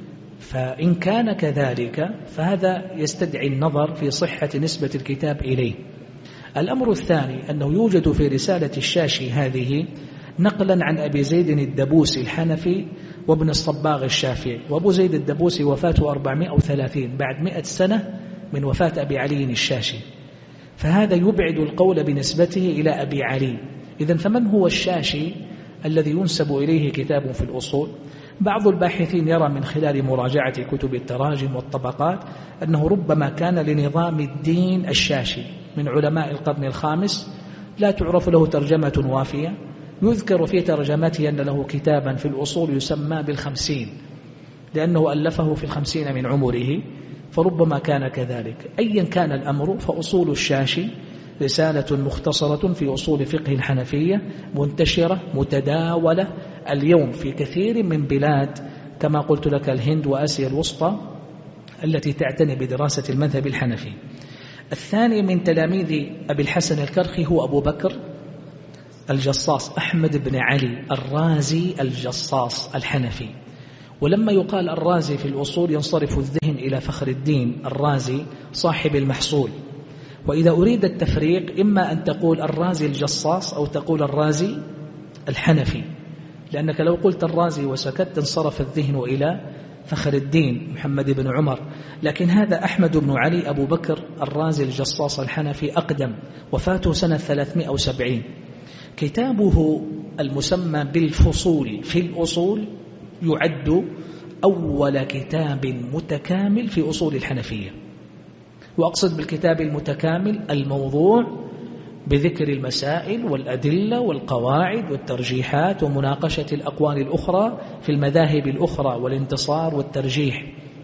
فإن كان كذلك فهذا يستدعي النظر في صحة نسبة الكتاب إليه. الأمر الثاني أنه يوجد في رسالة الشاشي هذه نقلا عن أبي زيد الدبوسي الحنفي وابن الصباغ الشافعي، وأبو زيد الدبوسي وفاته 430 بعد 100 سنة من وفاة أبي علي الشاشي، فهذا يبعد القول بنسبته إلى أبي علي. إذن فمن هو الشاشي الذي ينسب إليه كتاب في الأصول؟ بعض الباحثين يرى من خلال مراجعة كتب التراجم والطبقات أنه ربما كان لنظام الدين الشاشي من علماء القرن الخامس، لا تعرف له ترجمة وافية، يذكر في ترجمته أن له كتابا في الأصول يسمى ب50 لأنه ألفه في 50 من عمره، فربما كان كذلك. أيا كان الأمر فأصول الشاشي رسالة مختصرة في أصول فقه الحنفية منتشرة متداولة اليوم في كثير من بلاد كما قلت لك الهند وآسيا الوسطى التي تعتني بدراسة المذهب الحنفي. الثاني من تلاميذ أبي الحسن الكرخي هو أبو بكر الجصاص أحمد بن علي الرازي الجصاص الحنفي. ولما يقال الرازي في الأصول ينصرف الذهن إلى فخر الدين الرازي صاحب المحصول، وإذا أريد التفريق إما أن تقول الرازي الجصاص أو تقول الرازي الحنفي، لأنك لو قلت الرازي وسكت انصرف الذهن إلى فخر الدين محمد بن عمر، لكن هذا أحمد بن علي أبو بكر الرازي الجصاص الحنفي أقدم، وفاته سنة 370. كتابه المسمى بالفصول في الأصول يعد أول كتاب متكامل في أصول الحنفية، وأقصد بالكتاب المتكامل الموضوع بذكر المسائل والأدلة والقواعد والترجيحات ومناقشة الأقوال الأخرى في المذاهب الأخرى والانتصار والترجيح.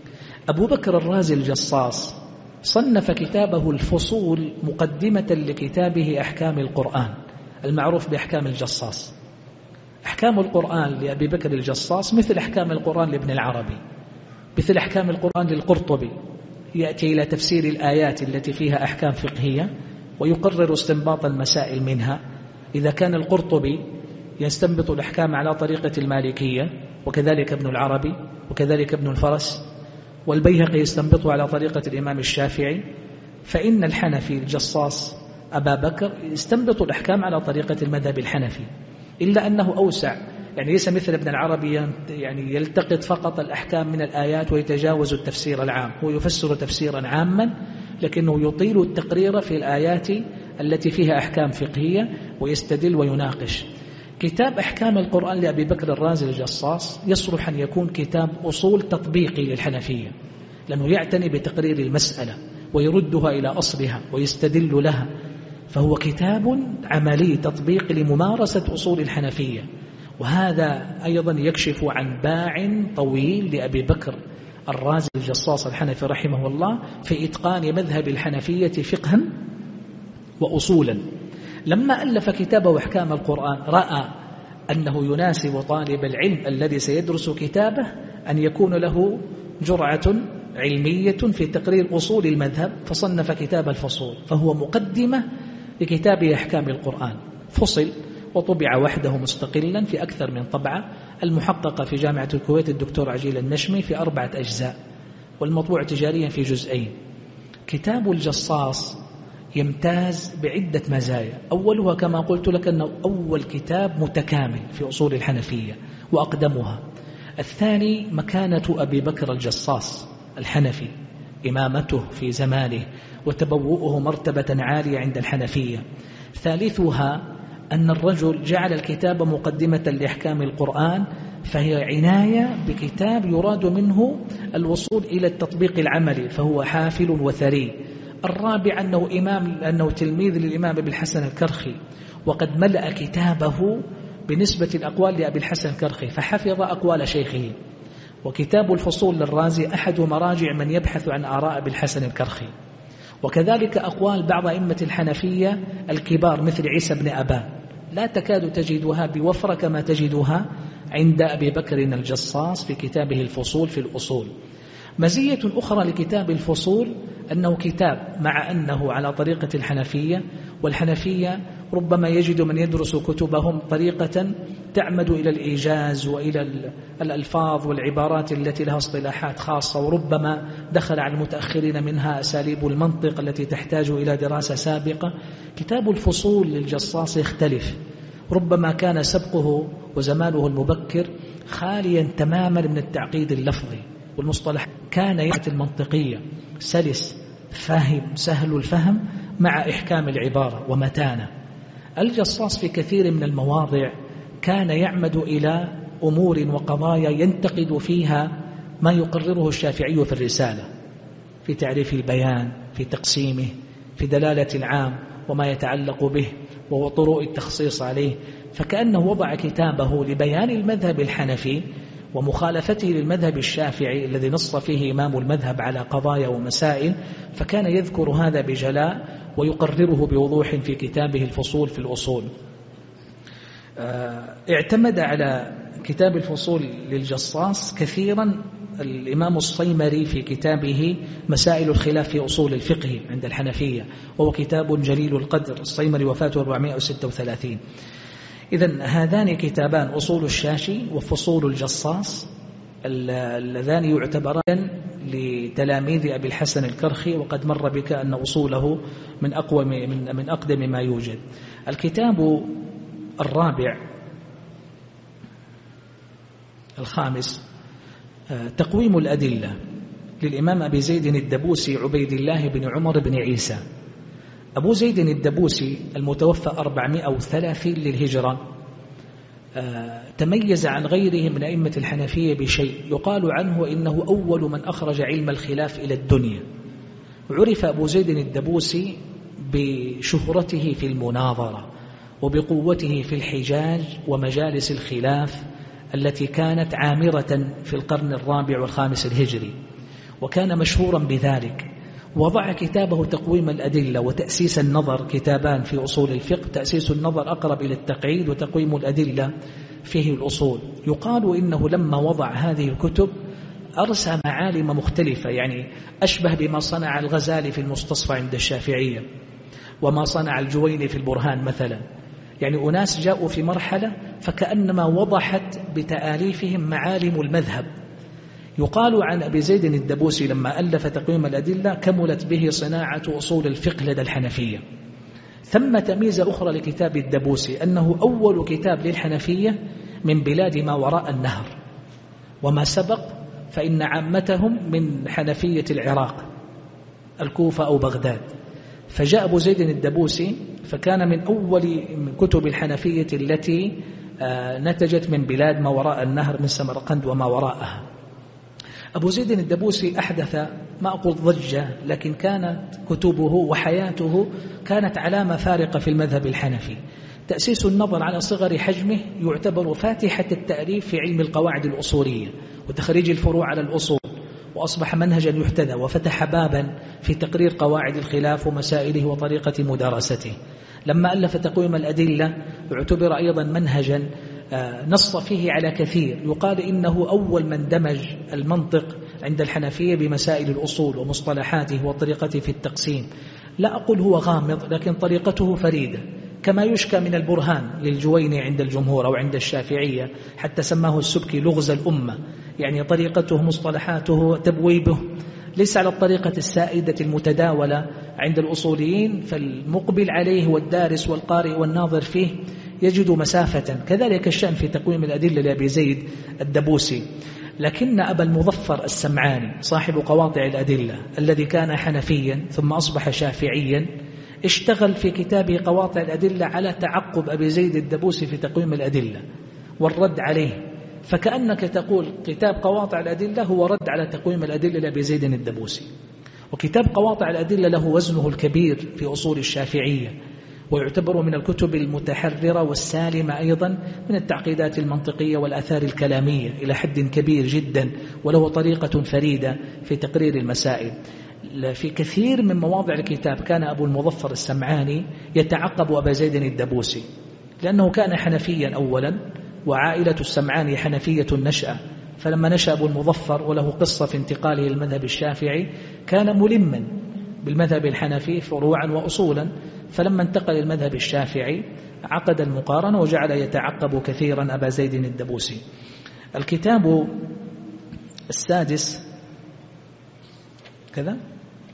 أبو بكر الرازي الجصاص صنف كتابه الفصول مقدمة لكتابه أحكام القرآن المعروف بأحكام الجصاص. أحكام القرآن لأبي بكر الجصاص مثل أحكام القرآن لابن العربي، مثل أحكام القرآن للقرطبي، يأتي إلى تفسير الآيات التي فيها أحكام فقهية ويقرر استنباط المسائل منها. إذا كان القرطبي يستنبط الأحكام على طريقة المالكية، وكذلك ابن العربي، وكذلك ابن الفرس، والبيهقي يستنبطه على طريقة الإمام الشافعي، فإن الحنفي الجصاص أبا بكر يستنبط الأحكام على طريقة المذهب الحنفي، إلا أنه أوسع، يعني ليس مثل ابن العربي يعني يلتقط فقط الأحكام من الآيات ويتجاوز التفسير العام، هو يفسر تفسيرا عاما لكنه يطيل التقرير في الآيات التي فيها أحكام فقهية ويستدل ويناقش. كتاب أحكام القرآن لأبي بكر الرازي الجصاص يصلح أن يكون كتاب أصول تطبيقي للحنفية، لأنه يعتني بتقرير المسألة ويردها إلى أصلها ويستدل لها، فهو كتاب عملي تطبيق لممارسة أصول الحنفية. وهذا أيضا يكشف عن باع طويل لأبي بكر الرازي الجصاص الحنفي رحمه الله في إتقان مذهب الحنفية فقها وأصولا. لما ألف كتابه أحكام القرآن رأى أنه يناسب طالب العلم الذي سيدرس كتابه أن يكون له جرعة علمية في تقرير أصول المذهب، فصنف كتاب الفصول، فهو مقدمة لكتاب أحكام القرآن، فصل وطبع وحده مستقلا في أكثر من طبعة، المحققة في جامعة الكويت الدكتور عجيل النشمي في 4 أجزاء، والمطبوع تجاريا في 2. كتاب الجصاص يمتاز بعدة مزايا، أولها كما قلت لك أنه أول كتاب متكامل في أصول الحنفية وأقدمها. الثاني مكانة أبي بكر الجصاص الحنفي، إمامته في زمانه وتبوؤه مرتبة عالية عند الحنفية. ثالثها أن الرجل جعل الكتاب مقدمة لأحكام القرآن، فهي عناية بكتاب يراد منه الوصول إلى التطبيق العملي، فهو حافل وثري. الرابع أنه تلميذ للإمام أبي الحسن الكرخي، وقد ملأ كتابه بنسبة الأقوال لأبي الحسن الكرخي، فحفظ أقوال شيخه. وكتاب الفصول للرازي أحد مراجع من يبحث عن آراء أبي الحسن الكرخي، وكذلك أقوال بعض أئمة الحنفية الكبار مثل عيسى بن أبان، لا تكاد تجدها بوفرة كما تجدها عند أبي بكر الجصاص في كتابه الفصول في الأصول. مزية أخرى لكتاب الفصول أنه كتاب مع أنه على طريقة الحنفية، والحنفية ربما يجد من يدرس كتبهم طريقة تعمد إلى الإيجاز وإلى الألفاظ والعبارات التي لها اصطلاحات خاصة، وربما دخل على المتأخرين منها أساليب المنطق التي تحتاج إلى دراسة سابقة. كتاب الفصول للجصاص يختلف، ربما كان سبقه وزمانه المبكر خاليا تماما من التعقيد اللفظي والمصطلح، كان يأتي المنطقية سلس فاهم سهل الفهم مع إحكام العبارة ومتانة. الجصاص في كثير من المواضع كان يعمد إلى أمور وقضايا ينتقد فيها ما يقرره الشافعي في الرسالة، في تعريف البيان، في تقسيمه، في دلالة العام وما يتعلق به وطرق التخصيص عليه، فكأنه وضع كتابه لبيان المذهب الحنفي ومخالفته للمذهب الشافعي الذي نص فيه إمام المذهب على قضايا ومسائل، فكان يذكر هذا بجلاء ويقرره بوضوح في كتابه الفصول في الأصول. اعتمد على كتاب الفصول للجصاص كثيرا الإمام الصيمري في كتابه مسائل الخلاف في أصول الفقه عند الحنفية، وهو كتاب جليل القدر، الصيمري وفاته 436. إذن هذان كتابان أصول الشاشي وفصول الجصاص اللذان يعتبران لتلاميذ أبي الحسن الكرخي، وقد مر بك أن أصوله من أقدم ما يوجد. الكتاب الرابع الخامس تقويم الأدلة للإمام أبي زيد الدبوسي عبيد الله بن عمر بن عيسى. أبو زيد الدبوسي المتوفى 430 للهجرة تميز عن غيره من أئمة الحنفية بشيء، يقال عنه إنه أول من أخرج علم الخلاف إلى الدنيا. عرف أبو زيد الدبوسي بشهرته في المناظرة وبقوته في الحجاج ومجالس الخلاف التي كانت عامرة في القرن 4 و5 الهجري، وكان مشهورا بذلك. وضع كتابه تقويم الأدلة وتأسيس النظر، كتابان في أصول الفقه، تأسيس النظر أقرب إلى التقعيد، وتقويم الأدلة فيه الأصول. يقال إنه لما وضع هذه الكتب أرسى معالم مختلفة، يعني أشبه بما صنع الغزالي في المستصفى عند الشافعية، وما صنع الجويني في البرهان مثلا. يعني أناس جاءوا في مرحلة فكأنما وضحت بتآليفهم معالم المذهب. يقال عن أبي زيد الدبوسي لما ألف تقويم الأدلة كملت به صناعة أصول الفقه لدى الحنفية. ثمة ميزة أخرى لكتاب الدبوسي أنه أول كتاب للحنفية من بلاد ما وراء النهر، وما سبق فإن عامتهم من حنفية العراق، الكوفة أو بغداد. فجاء أبو زيد الدبوسي فكان من أول كتب الحنفية التي نتجت من بلاد ما وراء النهر من سمرقند وما وراءها. أبو زيد الدبوسي أحدث ما أقول ضجة، لكن كانت كتبه وحياته كانت علامة فارقة في المذهب الحنفي. تأسيس النظر على صغر حجمه يعتبر فاتحة التأليف في علم القواعد الأصولية وتخريج الفروع على الأصول، وأصبح منهجا يحتذى، وفتح بابا في تقرير قواعد الخلاف ومسائله وطريقة مدارسته. لما ألف تقويم الأدلة اعتبر أيضا منهجا نص فيه على كثير. يقال إنه أول من دمج المنطق عند الحنفية بمسائل الأصول ومصطلحاته وطريقته في التقسيم. لا أقول هو غامض، لكن طريقته فريدة، كما يشكى من البرهان للجويني عند الجمهور أو عند الشافعية، حتى سماه السبكي لغز الأمة. يعني طريقته، مصطلحاته، تبويبه ليس على الطريقة السائدة المتداولة عند الأصوليين، فالمقبل عليه والدارس والقارئ والناظر فيه يجد مسافة. كذلك الشأن في تقويم الأدلة لأبي زيد الدبوسي. لكن أبا المظفر السمعاني صاحب قواطع الأدلة الذي كان حنفيا ثم أصبح شافعيا، اشتغل في كتابه قواطع الأدلة على تعقب أبي زيد الدبوسي في تقويم الأدلة والرد عليه. فكأنك تقول كتاب قواطع الأدلة هو رد على تقويم الأدلة لأبي زيد الدبوسي. وكتاب قواطع الأدلة له وزنه الكبير في أصول الشافعية، ويعتبر من الكتب المتحررة والسالمة أيضا من التعقيدات المنطقية والآثار الكلامية إلى حد كبير جدا، وله طريقة فريدة في تقرير المسائل. في كثير من مواضع الكتاب كان أبو المظفر السمعاني يتعقب أبا زيد الدبوسي، لأنه كان حنفيا أولا، وعائلة السمعاني حنفية النشأة. فلما نشأ أبو المظفر وله قصة في انتقاله للمذهب الشافعي كان ملما بالمذهب الحنفي فروعا وأصولا، فلما انتقل المذهب الشافعي عقد المقارنة وجعل يتعقب كثيرا أبا زيد الدبوسي. الكتاب السادس كذا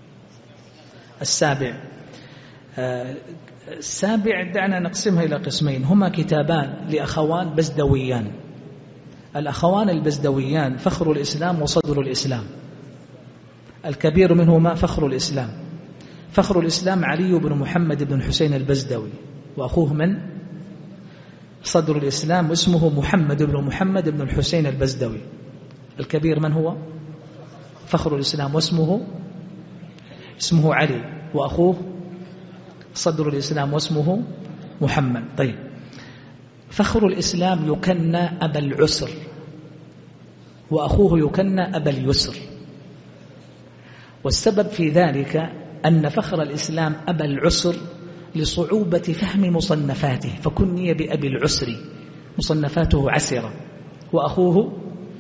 السابع دعنا نقسمها إلى قسمين. هما كتابان لأخوان بزدويان. الأخوان البزدويان فخر الإسلام وصدر الإسلام. الكبير منهما فخر الإسلام. فخر الإسلام علي بن محمد بن الحسين البزدوي، وأخوه من صدر الإسلام اسمه محمد بن محمد بن الحسين البزدوي. الكبير من هو؟ فخر الإسلام، واسمه علي، وأخوه صدر الإسلام واسمه محمد. طيب، فخر الإسلام يكنى أبا العسر، وأخوه يكنى أبا اليسر. والسبب في ذلك أن فخر الإسلام أبا العسر لصعوبة فهم مصنفاته، فكني بأبي العسر، مصنفاته عسرة. وأخوه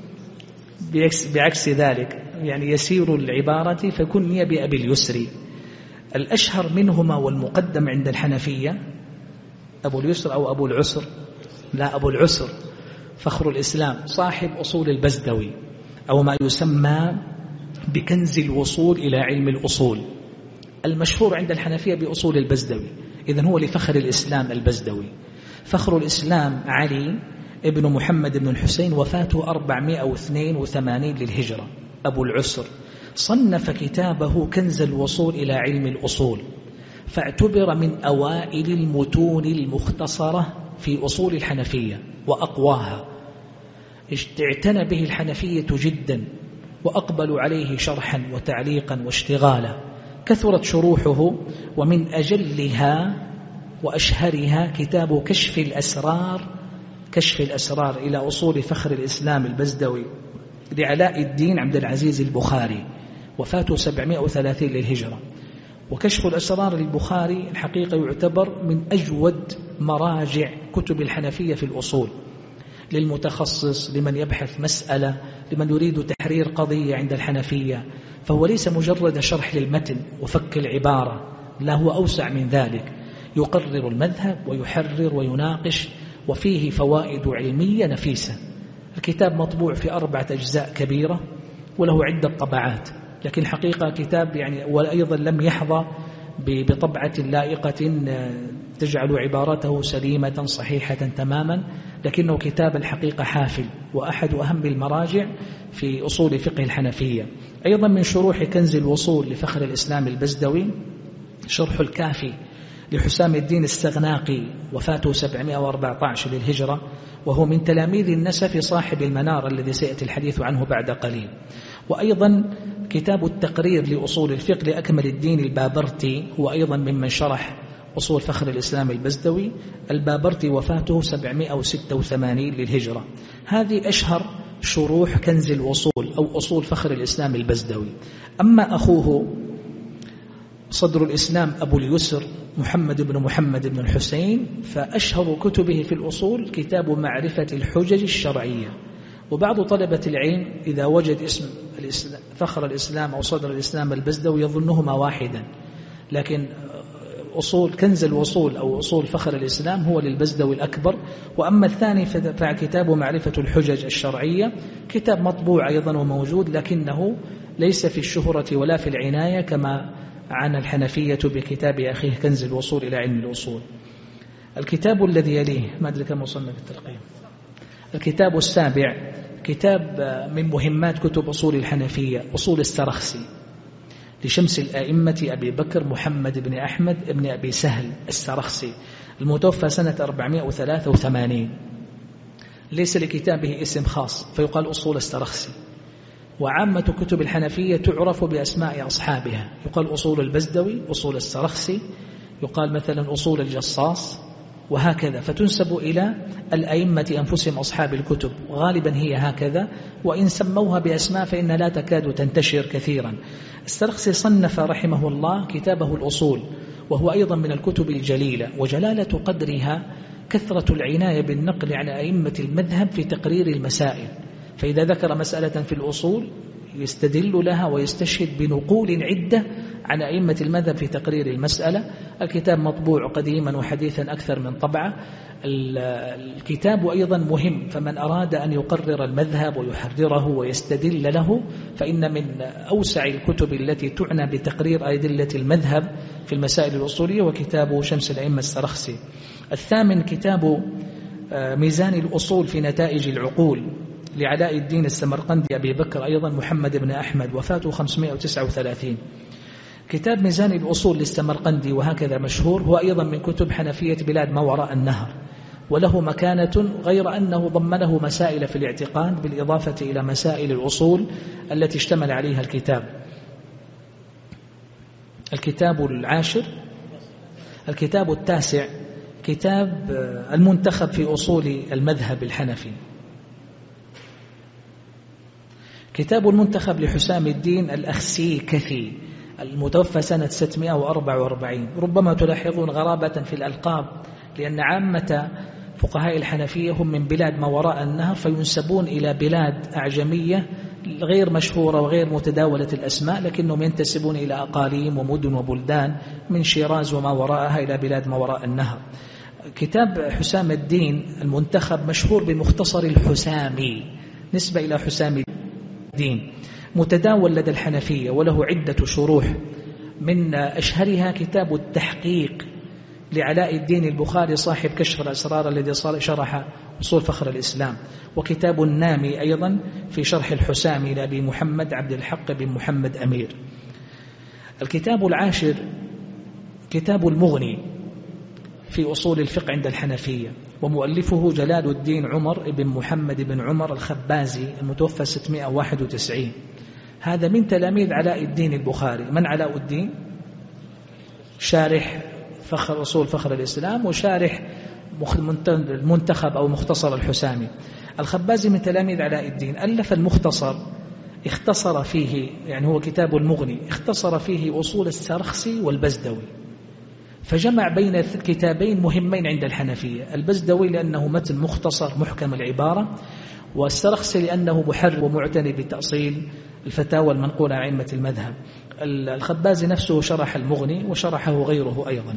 بعكس ذلك، يعني يسير العبارة، فكني بأبي اليسر. الأشهر منهما والمقدم عند الحنفية أبو اليسر أو أبو العسر؟ لا، أبو العسر فخر الإسلام صاحب أصول البزدوي، أو ما يسمى بكنز الوصول إلى علم الأصول، المشهور عند الحنفية بأصول البزدوي. إذن هو لفخر الإسلام البزدوي. فخر الإسلام علي ابن محمد بن الحسين، وفاته 482 للهجرة. أبو العسر صنف كتابه كنز الوصول إلى علم الأصول، فاعتبر من أوائل المتون المختصرة في أصول الحنفية وأقواها. اعتنى به الحنفية جدا، وأقبلوا عليه شرحا وتعليقا واشتغالا. كثرت شروحه، ومن أجلها وأشهرها كتاب كشف الأسرار إلى أصول فخر الإسلام البزدوي لعلاء الدين عبد العزيز البخاري. وفاته 730 للهجرة. وكشف الأسرار للبخاري الحقيقة يعتبر من أجود مراجع كتب الحنفية في الأصول، للمتخصص، لمن يبحث مسألة، لمن يريد تحرير قضية عند الحنفية. فهو ليس مجرد شرح للمتن وفك العبارة، لا، هو أوسع من ذلك، يقرر المذهب ويحرر ويناقش، وفيه فوائد علمية نفيسة. الكتاب مطبوع في 4 أجزاء كبيرة، وله عدة طبعات، لكن حقيقة كتاب وأيضا لم يحظى بطبعة لائقة تجعل عبارته سليمة صحيحة تماما، لكنه كتاب الحقيقة حافل، وأحد أهم المراجع في أصول فقه الحنفية. أيضا من شروح كنز الوصول لفخر الإسلام البزدوي شرح الكافي لحسام الدين السغناقي، وفاته 714 للهجرة، وهو من تلاميذ النسفي صاحب المنار الذي سيأتي الحديث عنه بعد قليل. وأيضا كتاب التقرير لأصول الفقه لأكمل الدين البابرتي، هو أيضا ممن شرح أصول فخر الإسلام البزدوي. البابرتي وفاته 786 للهجرة. هذه أشهر شروح كنز الوصول أو أصول فخر الإسلام البزدوي. أما أخوه صدر الإسلام أبو اليسر محمد بن الحسين، فأشهر كتبه في الأصول كتاب معرفة الحجج الشرعية. وبعض طلبة العلم إذا وجد اسم فخر الإسلام أو صدر الإسلام البزدوي يظنهما واحدا، لكن أصول كنز الوصول أو أصول فخر الإسلام هو للبزدوي الأكبر. وأما الثاني فكتاب معرفة الحجج الشرعية، كتاب مطبوع أيضا وموجود، لكنه ليس في الشهرة ولا في العناية كما عن الحنفية بكتاب أخيه كنز الوصول إلى علم الأصول. الكتاب الذي يليه، ما أدري كم وصلنا في الترقيم، الكتاب السابع كتاب من مهمات كتب أصول الحنفية، أصول السرخسي لشمس الآئمة أبي بكر محمد بن أحمد بن أبي سهل السرخسي، المتوفى سنة 483. ليس لكتابه اسم خاص فيقال أصول السرخسي. وعامة كتب الحنفية تعرف بأسماء أصحابها، يقال أصول البزدوي، أصول السرخسي، يقال مثلا أصول الجصاص، وهكذا، فتنسب إلى الأئمة أنفسهم أصحاب الكتب، وغالبا هي هكذا، وإن سموها بأسماء فإن لا تكاد تنتشر كثيرا. السرخسي صنف رحمه الله كتابه الأصول، وهو أيضا من الكتب الجليلة، وجلالة قدرها كثرة العناية بالنقل عن أئمة المذهب في تقرير المسائل. فإذا ذكر مسألة في الأصول يستدل لها ويستشهد بنقول عدة عن أئمة المذهب في تقرير المسألة. الكتاب مطبوع قديما وحديثا أكثر من طبعة. الكتاب أيضا مهم، فمن أراد أن يقرر المذهب ويحرره ويستدل له فإن من أوسع الكتب التي تعنى بتقرير أدلة المذهب في المسائل الأصولية وكتاب شمس الأئمة السرخسي. الثامن كتاب ميزان الأصول في نتائج العقول لعلاء الدين السمرقندي أبي بكر أيضا محمد بن أحمد، وفاته 539. كتاب ميزان الأصول للسمرقندي وهكذا مشهور، هو أيضا من كتب حنفية بلاد ما وراء النهر، وله مكانة، غير أنه ضمنه مسائل في الاعتقاد بالإضافة إلى مسائل الأصول التي اشتمل عليها الكتاب. الكتاب العاشر الكتاب التاسع كتاب المنتخب في أصول المذهب الحنفي. كتاب المنتخب لحسام الدين الأخسيكثي المتوفى سنة 644. ربما تلاحظون غرابة في الألقاب، لأن عامة فقهاء الحنفية هم من بلاد ما وراء النهر، فينسبون إلى بلاد أعجمية غير مشهورة وغير متداولة الأسماء، لكنهم ينتسبون إلى أقاليم ومدن وبلدان من شيراز وما وراءها إلى بلاد ما وراء النهر. كتاب حسام الدين المنتخب مشهور بمختصر الحسامي نسبة إلى حسام الدين، متداول لدى الحنفية وله عدة شروح، من أشهرها كتاب التحقيق لعلاء الدين البخاري صاحب كشف الأسرار الذي شرح أصول فخر الإسلام، وكتاب النامي أيضا في شرح الحسامي لأبي محمد عبد الحق بن محمد أمير. الكتاب العاشر كتاب المغني في أصول الفقه عند الحنفية، ومؤلفه جلال الدين عمر بن محمد بن عمر الخبازي المتوفى 691. هذا من تلاميذ علاء الدين البخاري. من علاء الدين؟ شارح فخر أصول فخر الإسلام وشارح المنتخب أو مختصر الحسامي. الخبازي من تلاميذ علاء الدين، ألف المختصر اختصر فيه، يعني هو كتاب المغني، اختصر فيه أصول السرخسي والبزدوي، فجمع بين كتابين مهمين عند الحنفية، البزدوي لأنه متن مختصر محكم العبارة، والسرخسي لأنه محرر ومعتني بتأصيل الفتاوى المنقولة عن أئمة المذهب. الخبازي نفسه شرح المغني وشرحه غيره أيضا.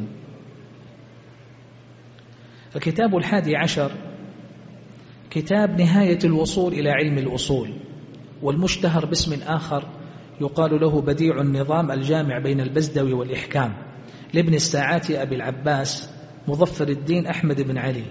الكتاب 11 كتاب نهاية الوصول إلى علم الأصول، والمشتهر باسم آخر يقال له بديع النظام الجامع بين البزدوي والإحكام، لابن الساعات أبي العباس مظفر الدين أحمد بن علي.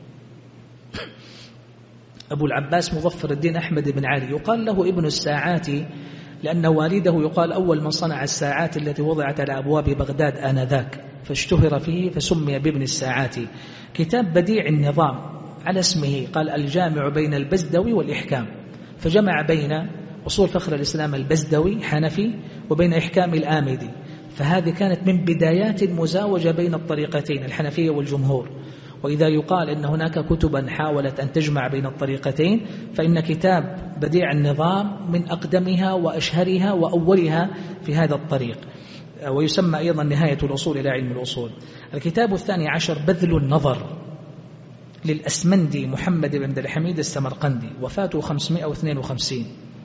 أبو العباس مظفر الدين أحمد بن علي يقال له ابن الساعات لأن والده يقال أول من صنع الساعات التي وضعت على أبواب بغداد آنذاك، فاشتهر فيه فسمي بابن الساعات. كتاب بديع النظام على اسمه، قال الجامع بين البزدوي والإحكام، فجمع بين أصول فخر الإسلام البزدوي حنفي وبين إحكام الآمدي، فهذه كانت من بدايات المزاوجة بين الطريقتين الحنفية والجمهور. وإذا يقال إن هناك كتبا حاولت أن تجمع بين الطريقتين، فإن كتاب بديع النظام من أقدمها وأشهرها وأولها في هذا الطريق، ويسمى أيضا نهاية الوصول إلى علم الأصول. الكتاب 12 بذل النظر للأسمندي محمد بن عبد الحميد السمرقندي، وفاته 552.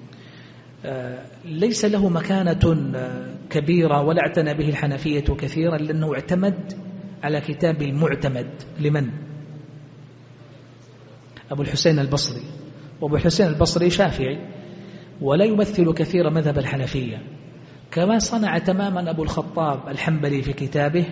ليس له مكانة كبيرة ولا اعتنى به الحنفية كثيرا، لأنه اعتمد على كتاب المعتمد لمن؟ أبو الحسين البصري، وأبو الحسين البصري شافعي ولا يمثل كثير مذهب الحنفية، كما صنع تماما أبو الخطاب الحنبلي في كتابه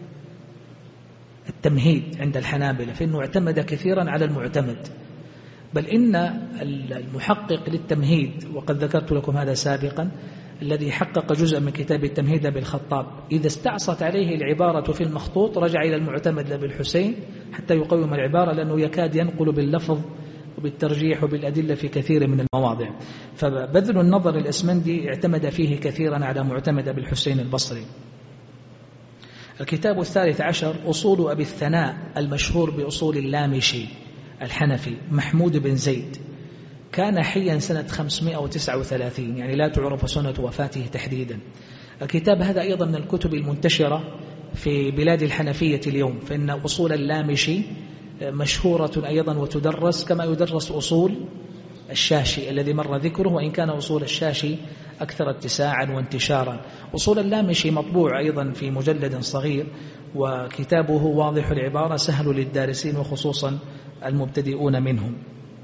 التمهيد عند الحنابلة، فإنه اعتمد كثيرا على المعتمد. بل إن المحقق للتمهيد، وقد ذكرت لكم هذا سابقا، الذي حقق جزء من كتاب التمهيد بالخطاب، إذا استعصت عليه العبارة في المخطوط رجع إلى المعتمد لأبي الحسين حتى يقوم العبارة، لأنه يكاد ينقل باللفظ وبالترجيح وبالأدلة في كثير من المواضع. فبذل النظر الأسمندي اعتمد فيه كثيرا على معتمد أبي الحسين البصري. الكتاب 13 أصول أبي الثناء المشهور بأصول اللامشي الحنفي محمود بن زيد، كان حيا سنة 539، يعني لا تعرف سنة وفاته تحديدا. الكتاب هذا أيضا من الكتب المنتشرة في بلاد الحنفية اليوم، فإن أصول اللامشي مشهورة أيضا وتدرس كما يدرس أصول الشاشي الذي مر ذكره، وإن كان أصول الشاشي أكثر اتساعا وانتشارا. أصول اللامشي مطبوع أيضا في مجلد صغير، وكتابه واضح العبارة سهل للدارسين وخصوصا المبتدئون منهم.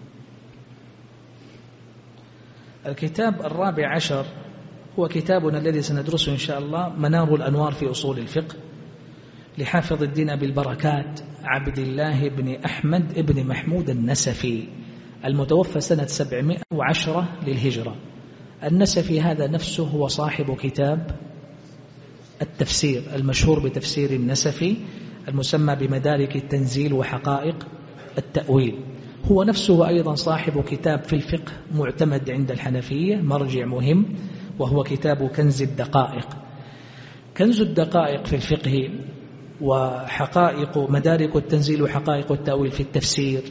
الكتاب 14 هو كتابنا الذي سندرسه إن شاء الله، منار الأنوار في أصول الفقه لحافظ الدين أبي البركات عبد الله بن أحمد بن محمود النسفي، المتوفى سنة 710 للهجرة. النسفي هذا نفسه هو صاحب كتاب التفسير المشهور بتفسير النسفي المسمى بمدارك التنزيل وحقائق التأويل. هو نفسه أيضا صاحب كتاب في الفقه معتمد عند الحنفية، مرجع مهم، وهو كتاب كنز الدقائق. كنز الدقائق في الفقه، وحقائق مدارك التنزيل وحقائق التأويل في التفسير،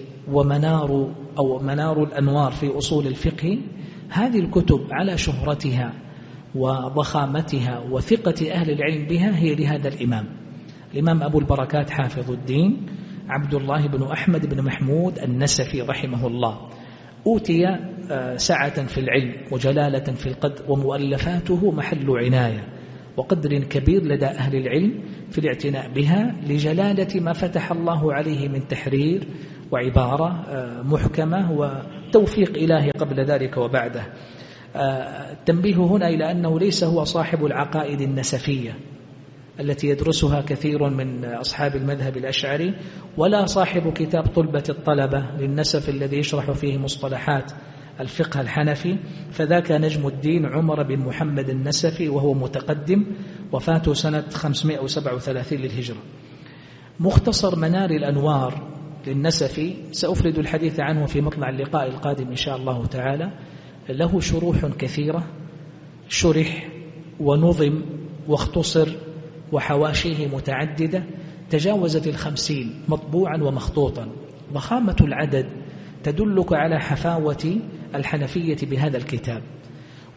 منار الأنوار في أصول الفقه. هذه الكتب على شهرتها وضخامتها وثقة أهل العلم بها هي لهذا الإمام أبو البركات حافظ الدين عبد الله بن أحمد بن محمود النسفي رحمه الله. أوتي سعة في العلم وجلالة في القدر، ومؤلفاته محل عناية وقدر كبير لدى أهل العلم في الاعتناء بها لجلالة ما فتح الله عليه من تحرير وعبارة محكمة وتوفيق إلهي قبل ذلك وبعده. التنبيه هنا إلى أنه ليس هو صاحب العقائد النسفية التي يدرسها كثير من أصحاب المذهب الأشعري، ولا صاحب كتاب طلبة الطلبة للنسف الذي يشرح فيه مصطلحات الفقه الحنفي، فذاك نجم الدين عمر بن محمد النسفي، وهو متقدم، وفاته سنة 537 للهجرة. مختصر منار الأنوار للنسفي سأفرد الحديث عنه في مطلع اللقاء القادم إن شاء الله تعالى. له شروح كثيرة، شرح ونظم واختصر، وحواشيه متعددة تجاوزت 50 مطبوعا ومخطوطا. ضخامة العدد تدلك على حفاوة الحنفية بهذا الكتاب.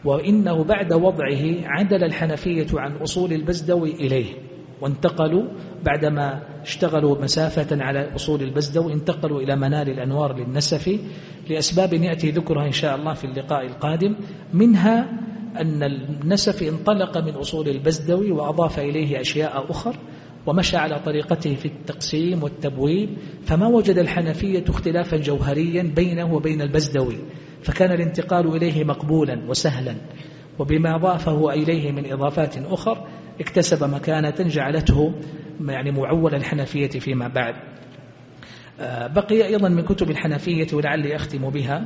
وإنه بعد وضعه عدل الحنفية عن أصول البزدوي إليه، وانتقلوا بعدما اشتغلوا مسافة على أصول البزدوي انتقلوا إلى منال الأنوار للنسفي لأسباب يأتي ذكرها إن شاء الله في اللقاء القادم. منها أن النسفي انطلق من أصول البزدوي وأضاف إليه أشياء أخرى ومشى على طريقته في التقسيم والتبويب، فما وجد الحنفية اختلافا جوهريا بينه وبين البزدوي، فكان الانتقال إليه مقبولا وسهلا، وبما أضافه إليه من إضافات أخرى اكتسب مكانة جعلته يعني معول الحنفية فيما بعد. بقي أيضا من كتب الحنفية ولعلي أختم بها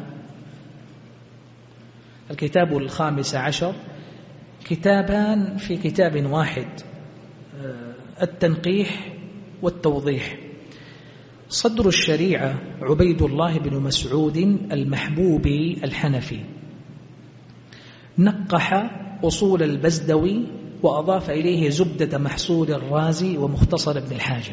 الكتاب 15، كتابان في كتاب واحد، التنقيح والتوضيح. صدر الشريعة عبيد الله بن مسعود المحبوبي الحنفي نقح أصول البزدوي وأضاف إليه زبدة محصول الرازي ومختصر ابن الحاجب.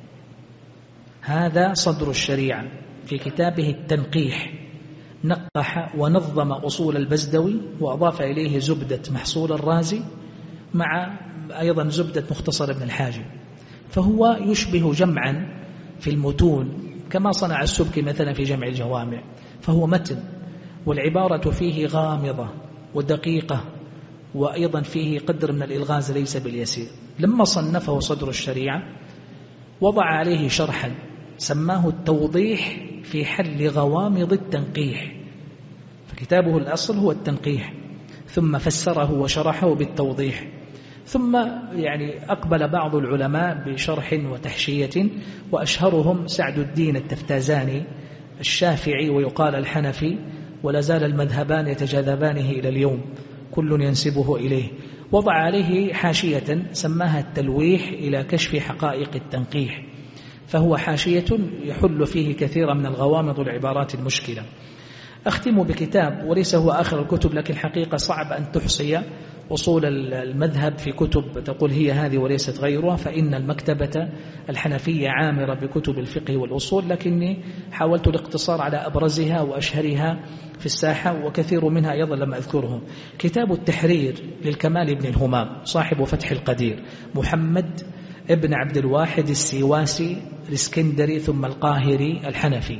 هذا صدر الشريعة في كتابه التنقيح، نقح ونظم أصول البزدوي وأضاف إليه زبدة محصول الرازي مع أيضا زبدة مختصر ابن الحاجب، فهو يشبه جمعا في المتون كما صنع السبكي مثلا في جمع الجوامع، فهو متن والعبارة فيه غامضة ودقيقة، وأيضا فيه قدر من الإلغاز ليس باليسير. لما صنفه صدر الشريعة وضع عليه شرحا سماه التوضيح في حل غوامض التنقيح، فكتابه الأصل هو التنقيح، ثم فسره وشرحه بالتوضيح، ثم يعني أقبل بعض العلماء بشرح وتحشية، وأشهرهم سعد الدين التفتازاني الشافعي ويقال الحنفي، ولا زال المذهبان يتجاذبانه إلى اليوم كل ينسبه إليه. وضع عليه حاشية سماها التلويح إلى كشف حقائق التنقيح، فهو حاشية يحل فيه كثيرا من الغوامض والعبارات المشكلة. أختم بكتاب وليس هو آخر الكتب، لكن حقيقة صعب أن تحصي أصول المذهب في كتب تقول هي هذه وليست غيرها، فإن المكتبة الحنفية عامرة بكتب الفقه والأصول، لكني حاولت الاقتصار على أبرزها وأشهرها في الساحة، وكثير منها أيضا لم أذكرهم. كتاب التحرير للكمال بن الهمام صاحب فتح القدير، محمد ابن عبد الواحد السيواسي الاسكندري ثم القاهري الحنفي.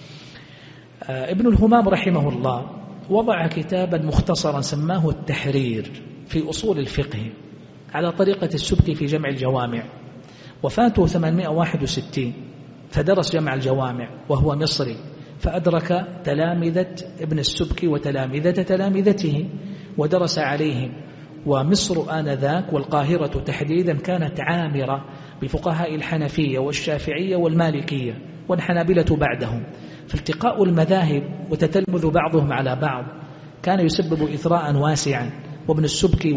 ابن الهمام رحمه الله وضع كتابا مختصرا سماه التحرير في أصول الفقه على طريقة السبكي في جمع الجوامع، وفاته 861 فدرس جمع الجوامع وهو مصري، فأدرك تلامذة ابن السبكي وتلامذة تلامذته ودرس عليهم. ومصر آنذاك والقاهرة تحديدا كانت عامرة بفقهاء الحنفية والشافعية والمالكية والحنابلة بعدهم، فالتقاء المذاهب وتتلمذ بعضهم على بعض كان يسبب إثراء واسعا. وابن السبكي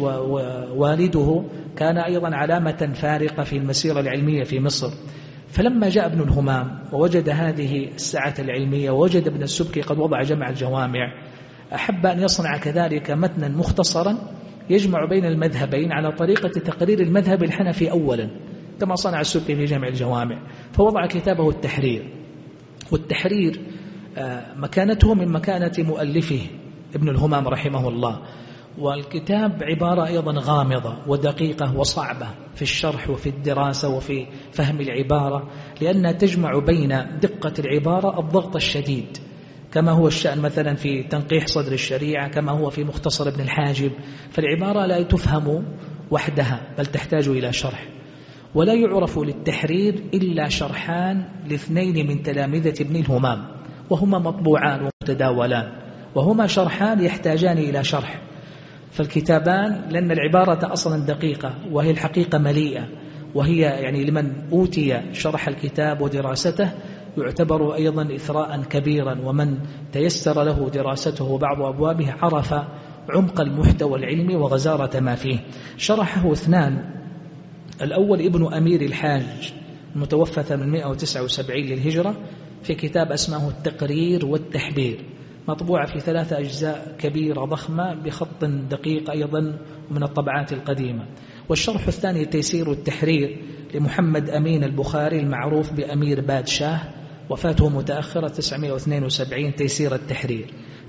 ووالده كان أيضا علامة فارقة في المسيرة العلمية في مصر. فلما جاء ابن الهمام ووجد هذه السعة العلمية ووجد ابن السبكي قد وضع جمع الجوامع، أحب أن يصنع كذلك متنا مختصرا يجمع بين المذهبين على طريقة تقرير المذهب الحنفي أولا كما صنع السبكي في جمع الجوامع، فوضع كتابه التحرير. والتحرير مكانته من مكانة مؤلفه ابن الهمام رحمه الله، والكتاب عبارة أيضا غامضة ودقيقة وصعبة في الشرح وفي الدراسة وفي فهم العبارة، لأنها تجمع بين دقة العبارة الضغط الشديد كما هو الشأن مثلا في تنقيح صدر الشريعة، كما هو في مختصر ابن الحاجب، فالعبارة لا تفهم وحدها بل تحتاج إلى شرح. ولا يعرف للتحرير إلا شرحان لاثنين من تلامذة ابن الهمام، وهما مطبوعان ومتداولان، وهما شرحان يحتاجان إلى شرح. فالكتابان لأن العبارة أصلا دقيقة وهي الحقيقة مليئة، وهي يعني لمن أوتي شرح الكتاب ودراسته يعتبر أيضا إثراء كبيرا، ومن تيسر له دراسته وبعض أبوابه عرف عمق المحتوى العلمي وغزارة ما فيه. شرحه اثنان، الأول ابن أمير الحاج المتوفى 879 للهجرة في كتاب اسمه التقرير والتحبير، مطبوعة في 3 أجزاء كبيرة ضخمة بخط دقيق أيضا من الطبعات القديمة. والشرح الثاني تيسير التحرير لمحمد أمين البخاري المعروف بأمير بادشاه، وفاته متأخرة 972 تيسير التحرير.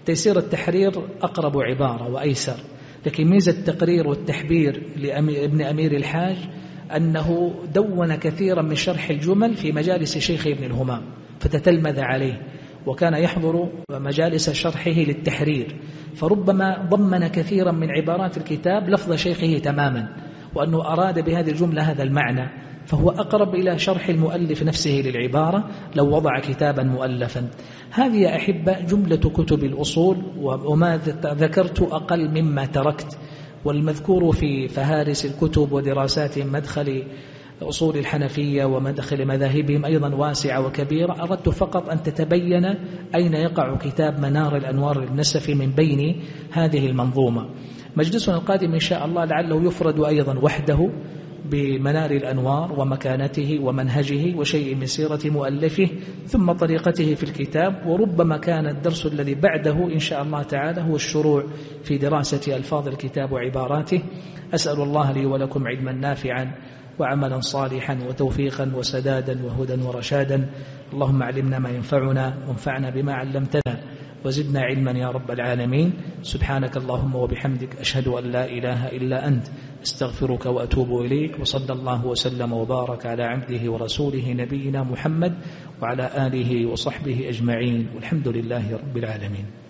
تيسير التحرير أقرب عبارة وأيسر، لكن ميزة التقرير والتحبير لابن أمير الحاج أنه دون كثيرا من شرح الجمل في مجالس شيخ ابن الهمام فتتلمذ عليه، وكان يحضر مجالس شرحه للتحرير، فربما ضمن كثيرا من عبارات الكتاب لفظ شيخه تماما، وأنه أراد بهذه الجملة هذا المعنى، فهو أقرب إلى شرح المؤلف نفسه للعبارة لو وضع كتابا مؤلفا. هذه يا أحبة جملة كتب الأصول، وما ذكرت أقل مما تركت، والمذكور في فهارس الكتب ودراسات مدخل أصول الحنفية ومدخل مذاهبهم أيضا واسعة وكبيرة. أردت فقط أن تتبين أين يقع كتاب منار الأنوار النسفي من بين هذه المنظومة. مجلسنا القادم إن شاء الله لعله يفرد أيضا وحده بمنار الأنوار ومكانته ومنهجه وشيء من سيرة مؤلفه ثم طريقته في الكتاب، وربما كان الدرس الذي بعده إن شاء الله تعالى هو الشروع في دراسة ألفاظ الكتاب وعباراته. أسأل الله لي ولكم علما نافعا وعملا صالحا وتوفيقا وسدادا وهدى ورشادا. اللهم علمنا ما ينفعنا وانفعنا بما علمتنا وزدنا علما يا رب العالمين. سبحانك اللهم وبحمدك، أشهد أن لا إله إلا أنت، استغفرك وأتوب إليك. وصلى الله وسلم وبارك على عبده ورسوله نبينا محمد وعلى آله وصحبه أجمعين، والحمد لله رب العالمين.